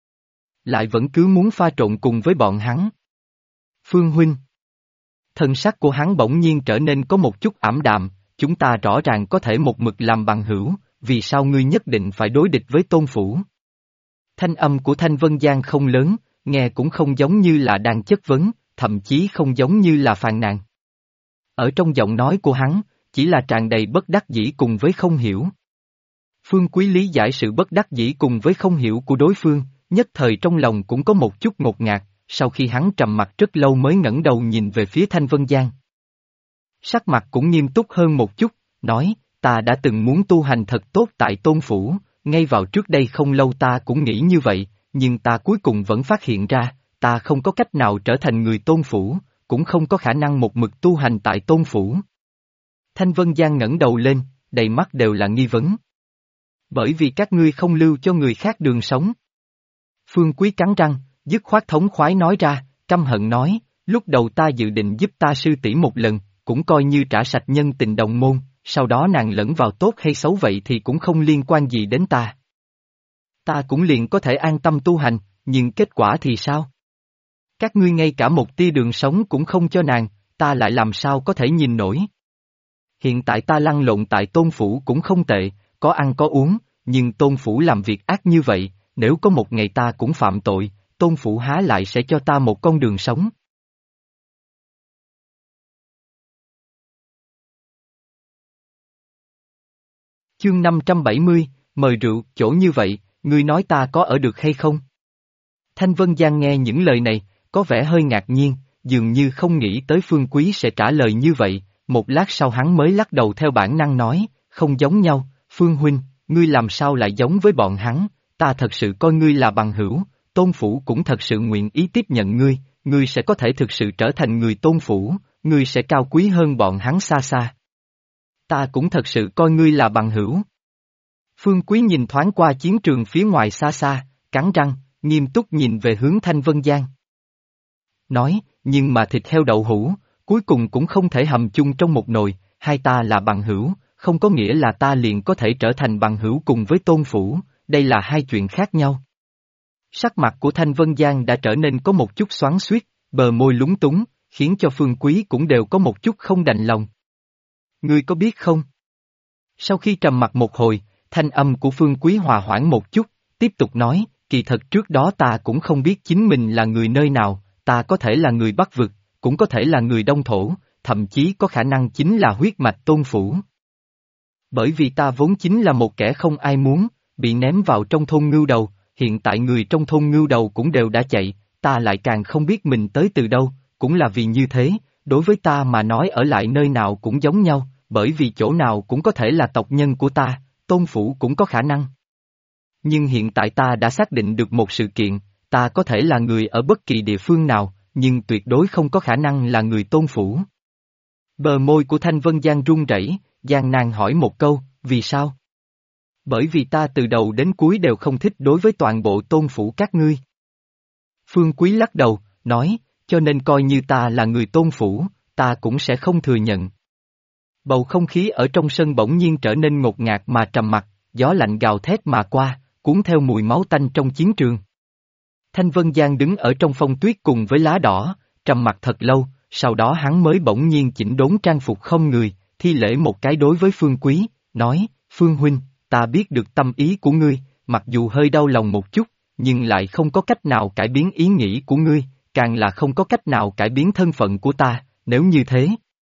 S1: Lại vẫn cứ muốn pha trộn cùng với bọn hắn. Phương huynh. Thân sắc của hắn bỗng nhiên trở nên có một chút ảm đạm, chúng ta rõ ràng có thể một mực làm bằng hữu, vì sao ngươi nhất định phải đối địch với Tôn Phủ? Thanh âm của Thanh Vân Giang không lớn, nghe cũng không giống như là đang chất vấn, thậm chí không giống như là phàn nàn. Ở trong giọng nói của hắn, chỉ là tràn đầy bất đắc dĩ cùng với không hiểu. Phương Quý lý giải sự bất đắc dĩ cùng với không hiểu của đối phương, nhất thời trong lòng cũng có một chút ngột ngạt, sau khi hắn trầm mặt rất lâu mới ngẩng đầu nhìn về phía Thanh Vân Giang. Sắc mặt cũng nghiêm túc hơn một chút, nói, ta đã từng muốn tu hành thật tốt tại Tôn Phủ, ngay vào trước đây không lâu ta cũng nghĩ như vậy, nhưng ta cuối cùng vẫn phát hiện ra, ta không có cách nào trở thành người Tôn Phủ, cũng không có khả năng một mực tu hành tại Tôn Phủ. Thanh Vân Giang ngẩng đầu lên, đầy mắt đều là nghi vấn. Bởi vì các ngươi không lưu cho người khác đường sống. Phương Quý cắn răng, dứt khoát thống khoái nói ra, căm hận nói, lúc đầu ta dự định giúp ta sư tỷ một lần, cũng coi như trả sạch nhân tình đồng môn, sau đó nàng lẫn vào tốt hay xấu vậy thì cũng không liên quan gì đến ta. Ta cũng liền có thể an tâm tu hành, nhưng kết quả thì sao? Các ngươi ngay cả một tia đường sống cũng không cho nàng, ta lại làm sao có thể nhìn nổi. Hiện tại ta lăn lộn tại Tôn Phủ cũng không tệ, có ăn có uống, nhưng Tôn Phủ làm việc ác như vậy, nếu có một ngày ta cũng phạm tội, Tôn Phủ há lại sẽ cho ta một con đường sống. Chương 570, mời rượu, chỗ như vậy, ngươi nói ta có ở được hay không? Thanh Vân Giang nghe những lời này, có vẻ hơi ngạc nhiên, dường như không nghĩ tới Phương Quý sẽ trả lời như vậy, một lát sau hắn mới lắc đầu theo bản năng nói, không giống nhau, Phương huynh, ngươi làm sao lại giống với bọn hắn, ta thật sự coi ngươi là bằng hữu, Tôn Phủ cũng thật sự nguyện ý tiếp nhận ngươi sẽ có thể thực sự trở thành người Tôn Phủ, ngươi sẽ cao quý hơn bọn hắn xa xa. Ta cũng thật sự coi ngươi là bằng hữu. Phương Quý nhìn thoáng qua chiến trường phía ngoài xa xa, cắn răng, nghiêm túc nhìn về hướng Thanh Vân Giang. Nói, nhưng mà thịt heo đậu hũ, cuối cùng cũng không thể hầm chung trong một nồi, hai ta là bằng hữu, không có nghĩa là ta liền có thể trở thành bằng hữu cùng với Tôn Phủ, đây là hai chuyện khác nhau. Sắc mặt của Thanh Vân Giang đã trở nên có một chút xoắn xuýt, bờ môi lúng túng, khiến cho Phương Quý cũng đều có một chút không đành lòng. Ngươi có biết không? Sau khi trầm mặc một hồi, thanh âm của Phương Quý hòa hoãn một chút, tiếp tục nói, kỳ thật trước đó ta cũng không biết chính mình là người nơi nào, ta có thể là người Bắc Vực, cũng có thể là người Đông Thổ, thậm chí có khả năng chính là huyết mạch Tôn Phủ. Bởi vì ta vốn chính là một kẻ không ai muốn, bị ném vào trong thôn Ngưu Đầu, hiện tại người trong thôn Ngưu Đầu cũng đều đã chạy, ta lại càng không biết mình tới từ đâu, cũng là vì như thế, đối với ta mà nói ở lại nơi nào cũng giống nhau, bởi vì chỗ nào cũng có thể là tộc nhân của ta, Tôn Phủ cũng có khả năng. Nhưng hiện tại ta đã xác định được một sự kiện, ta có thể là người ở bất kỳ địa phương nào, nhưng tuyệt đối không có khả năng là người Tôn Phủ. Bờ môi của Thanh Vân Giang run rẩy, gian nan hỏi một câu, vì sao? Bởi vì ta từ đầu đến cuối đều không thích đối với toàn bộ Tôn Phủ các ngươi. Phương Quý lắc đầu, nói, cho nên coi như ta là người Tôn Phủ, ta cũng sẽ không thừa nhận. Bầu không khí ở trong sân bỗng nhiên trở nên ngột ngạt mà trầm mặc, gió lạnh gào thét mà qua, cuốn theo mùi máu tanh trong chiến trường. Thanh Vân Giang đứng ở trong phong tuyết cùng với lá đỏ, trầm mặc thật lâu, sau đó hắn mới bỗng nhiên chỉnh đốn trang phục không người, thi lễ một cái đối với Phương Quý, nói, Phương Huynh, ta biết được tâm ý của ngươi, mặc dù hơi đau lòng một chút, nhưng lại không có cách nào cải biến ý nghĩ của ngươi, càng là không có cách nào cải biến thân phận của ta, nếu như thế.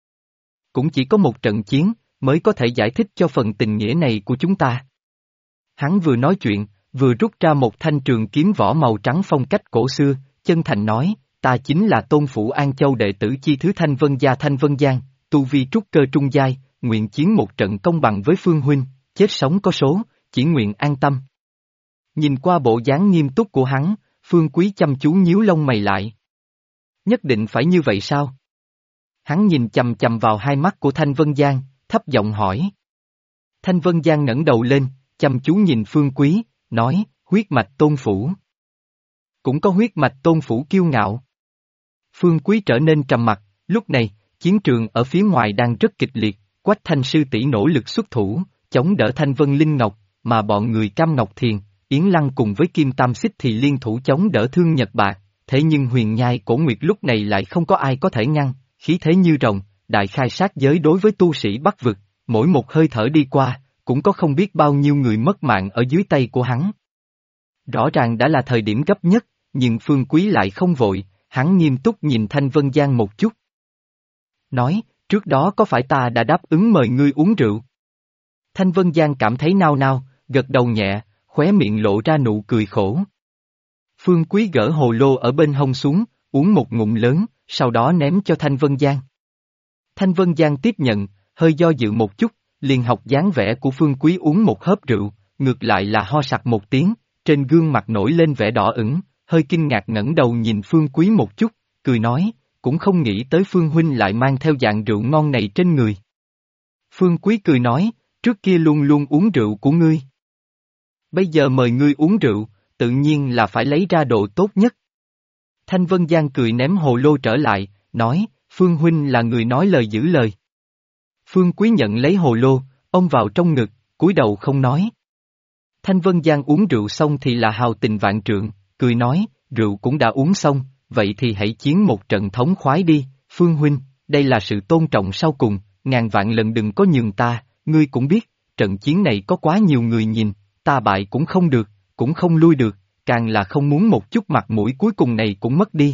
S1: Cũng chỉ có một trận chiến, mới có thể giải thích cho phần tình nghĩa này của chúng ta. Hắn vừa nói chuyện, vừa rút ra một thanh trường kiếm vỏ màu trắng phong cách cổ xưa, chân thành nói, ta chính là Tôn Phủ An Châu đệ tử chi thứ Thanh Vân Gia Thanh Vân Giang, tu vi trúc cơ trung giai, nguyện chiến một trận công bằng với Phương Huynh, chết sống có số, chỉ nguyện an tâm. Nhìn qua bộ dáng nghiêm túc của hắn, Phương Quý chăm chú nhíu lông mày lại. Nhất định phải như vậy sao? Hắn nhìn chầm chầm vào hai mắt của Thanh Vân Giang, thấp giọng hỏi. Thanh Vân Giang ngẩng đầu lên, chăm chú nhìn Phương Quý, nói, huyết mạch Tôn Phủ. Cũng có huyết mạch Tôn Phủ kiêu ngạo. Phương Quý trở nên trầm mặc, lúc này, chiến trường ở phía ngoài đang rất kịch liệt, Quách Thanh sư tỷ nỗ lực xuất thủ, chống đỡ Thanh Vân Linh Ngọc, mà bọn người Cam Ngọc Thiền, Yến Lăng cùng với Kim Tam Xích thì liên thủ chống đỡ Thương Nhật Bạc, thế nhưng Huyền Nhai Cổ Nguyệt lúc này lại không có ai có thể ngăn, khí thế như rồng, đại khai sát giới đối với tu sĩ Bắc vực, mỗi một hơi thở đi qua, cũng có không biết bao nhiêu người mất mạng ở dưới tay của hắn. Rõ ràng đã là thời điểm gấp nhất, nhưng Phương Quý lại không vội, hắn nghiêm túc nhìn Thanh Vân Giang một chút. Nói, trước đó có phải ta đã đáp ứng mời ngươi uống rượu? Thanh Vân Giang cảm thấy nao nao, gật đầu nhẹ, khóe miệng lộ ra nụ cười khổ. Phương Quý gỡ hồ lô ở bên hông xuống, uống một ngụm lớn, sau đó ném cho Thanh Vân Giang. Thanh Vân Giang tiếp nhận, hơi do dự một chút, liền học dáng vẻ của Phương Quý uống một hớp rượu, ngược lại là ho sặc một tiếng, trên gương mặt nổi lên vẻ đỏ ửng, hơi kinh ngạc ngẩng đầu nhìn Phương Quý một chút, cười nói, cũng không nghĩ tới Phương Huynh lại mang theo dạng rượu ngon này trên người. Phương Quý cười nói, trước kia luôn luôn uống rượu của ngươi. Bây giờ mời ngươi uống rượu, tự nhiên là phải lấy ra độ tốt nhất. Thanh Vân Giang cười ném hồ lô trở lại, nói, Phương Huynh là người nói lời giữ lời. Phương Quý nhận lấy hồ lô, ôm vào trong ngực, cúi đầu không nói. Thanh Vân Giang uống rượu xong thì là hào tình vạn trượng, cười nói, rượu cũng đã uống xong, vậy thì hãy chiến một trận thống khoái đi, Phương Huynh, đây là sự tôn trọng sau cùng, ngàn vạn lần đừng có nhường ta, ngươi cũng biết, trận chiến này có quá nhiều người nhìn, ta bại cũng không được, cũng không lui được, càng là không muốn một chút mặt mũi cuối cùng này cũng mất đi.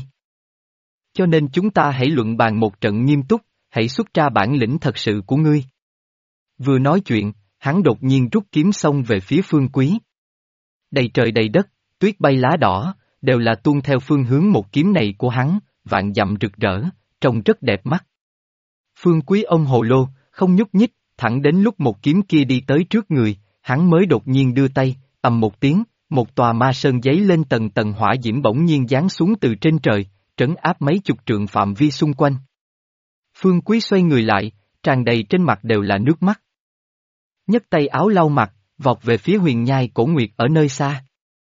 S1: Cho nên chúng ta hãy luận bàn một trận nghiêm túc, hãy xuất ra bản lĩnh thật sự của ngươi. Vừa nói chuyện, hắn đột nhiên rút kiếm xông về phía Phương Quý. Đầy trời đầy đất, tuyết bay lá đỏ, đều là tuôn theo phương hướng một kiếm này của hắn, vạn dặm rực rỡ, trông rất đẹp mắt. Phương Quý ôm hồ lô, không nhúc nhích, thẳng đến lúc một kiếm kia đi tới trước người, hắn mới đột nhiên đưa tay, ầm một tiếng, một tòa ma sơn giấy lên tầng tầng hỏa diễm bỗng nhiên giáng xuống từ trên trời, trấn áp mấy chục trượng phạm vi xung quanh. Phương Quý xoay người lại, tràn đầy trên mặt đều là nước mắt. Nhấc tay áo lau mặt, vọt về phía Huyền Nhai Cổ Nguyệt ở nơi xa.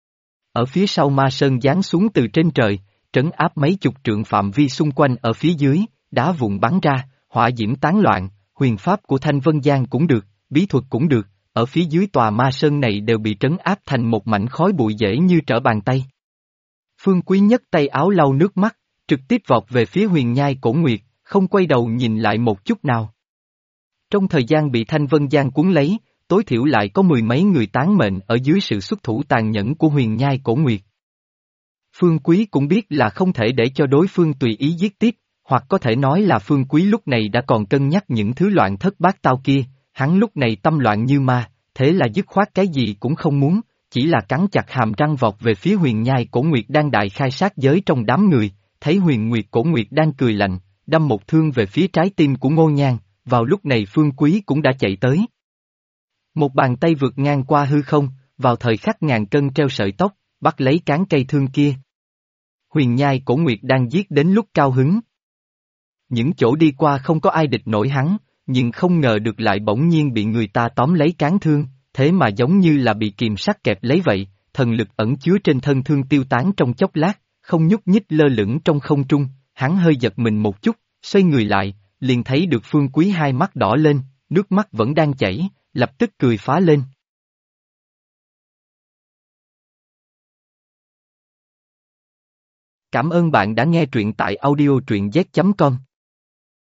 S1: Ở phía sau ma sơn giáng xuống từ trên trời, trấn áp mấy chục trượng phạm vi xung quanh ở phía dưới, đá vụn bắn ra, hỏa diễm tán loạn, huyền pháp của Thanh Vân Giang cũng được, bí thuật cũng được, ở phía dưới tòa ma sơn này đều bị trấn áp thành một mảnh khói bụi dễ như trở bàn tay. Phương Quý nhấc tay áo lau nước mắt, trực tiếp vọt về phía Huyền Nhai Cổ Nguyệt, không quay đầu nhìn lại một chút nào. Trong thời gian bị Thanh Vân Giang cuốn lấy, tối thiểu lại có mười mấy người tán mệnh ở dưới sự xuất thủ tàn nhẫn của Huyền Nhai Cổ Nguyệt. Phương Quý cũng biết là không thể để cho đối phương tùy ý giết tiếp, hoặc có thể nói là Phương Quý lúc này đã còn cân nhắc những thứ loạn thất bát tao kia, hắn lúc này tâm loạn như ma, thế là dứt khoát cái gì cũng không muốn, chỉ là cắn chặt hàm răng vọt về phía Huyền Nhai Cổ Nguyệt đang đại khai sát giới trong đám người, thấy Huyền Nguyệt Cổ Nguyệt đang cười lạnh, đâm một thương về phía trái tim của Ngô Nhan, vào lúc này Phương Quý cũng đã chạy tới. Một bàn tay vượt ngang qua hư không, vào thời khắc ngàn cân treo sợi tóc, bắt lấy cán cây thương kia. Huyền nhai cổ nguyệt đang giết đến lúc cao hứng. Những chỗ đi qua không có ai địch nổi hắn, nhưng không ngờ được lại bỗng nhiên bị người ta tóm lấy cán thương, thế mà giống như là bị kìm sắt kẹp lấy vậy, thần lực ẩn chứa trên thân thương tiêu tán trong chốc lát, không nhúc nhích lơ lửng trong không trung, hắn hơi giật mình một chút, xoay người lại, liền thấy được Phương Quý hai mắt đỏ lên, nước mắt vẫn đang chảy, lập tức cười phá lên. Cảm ơn bạn đã nghe truyện tại audio truyện z.com.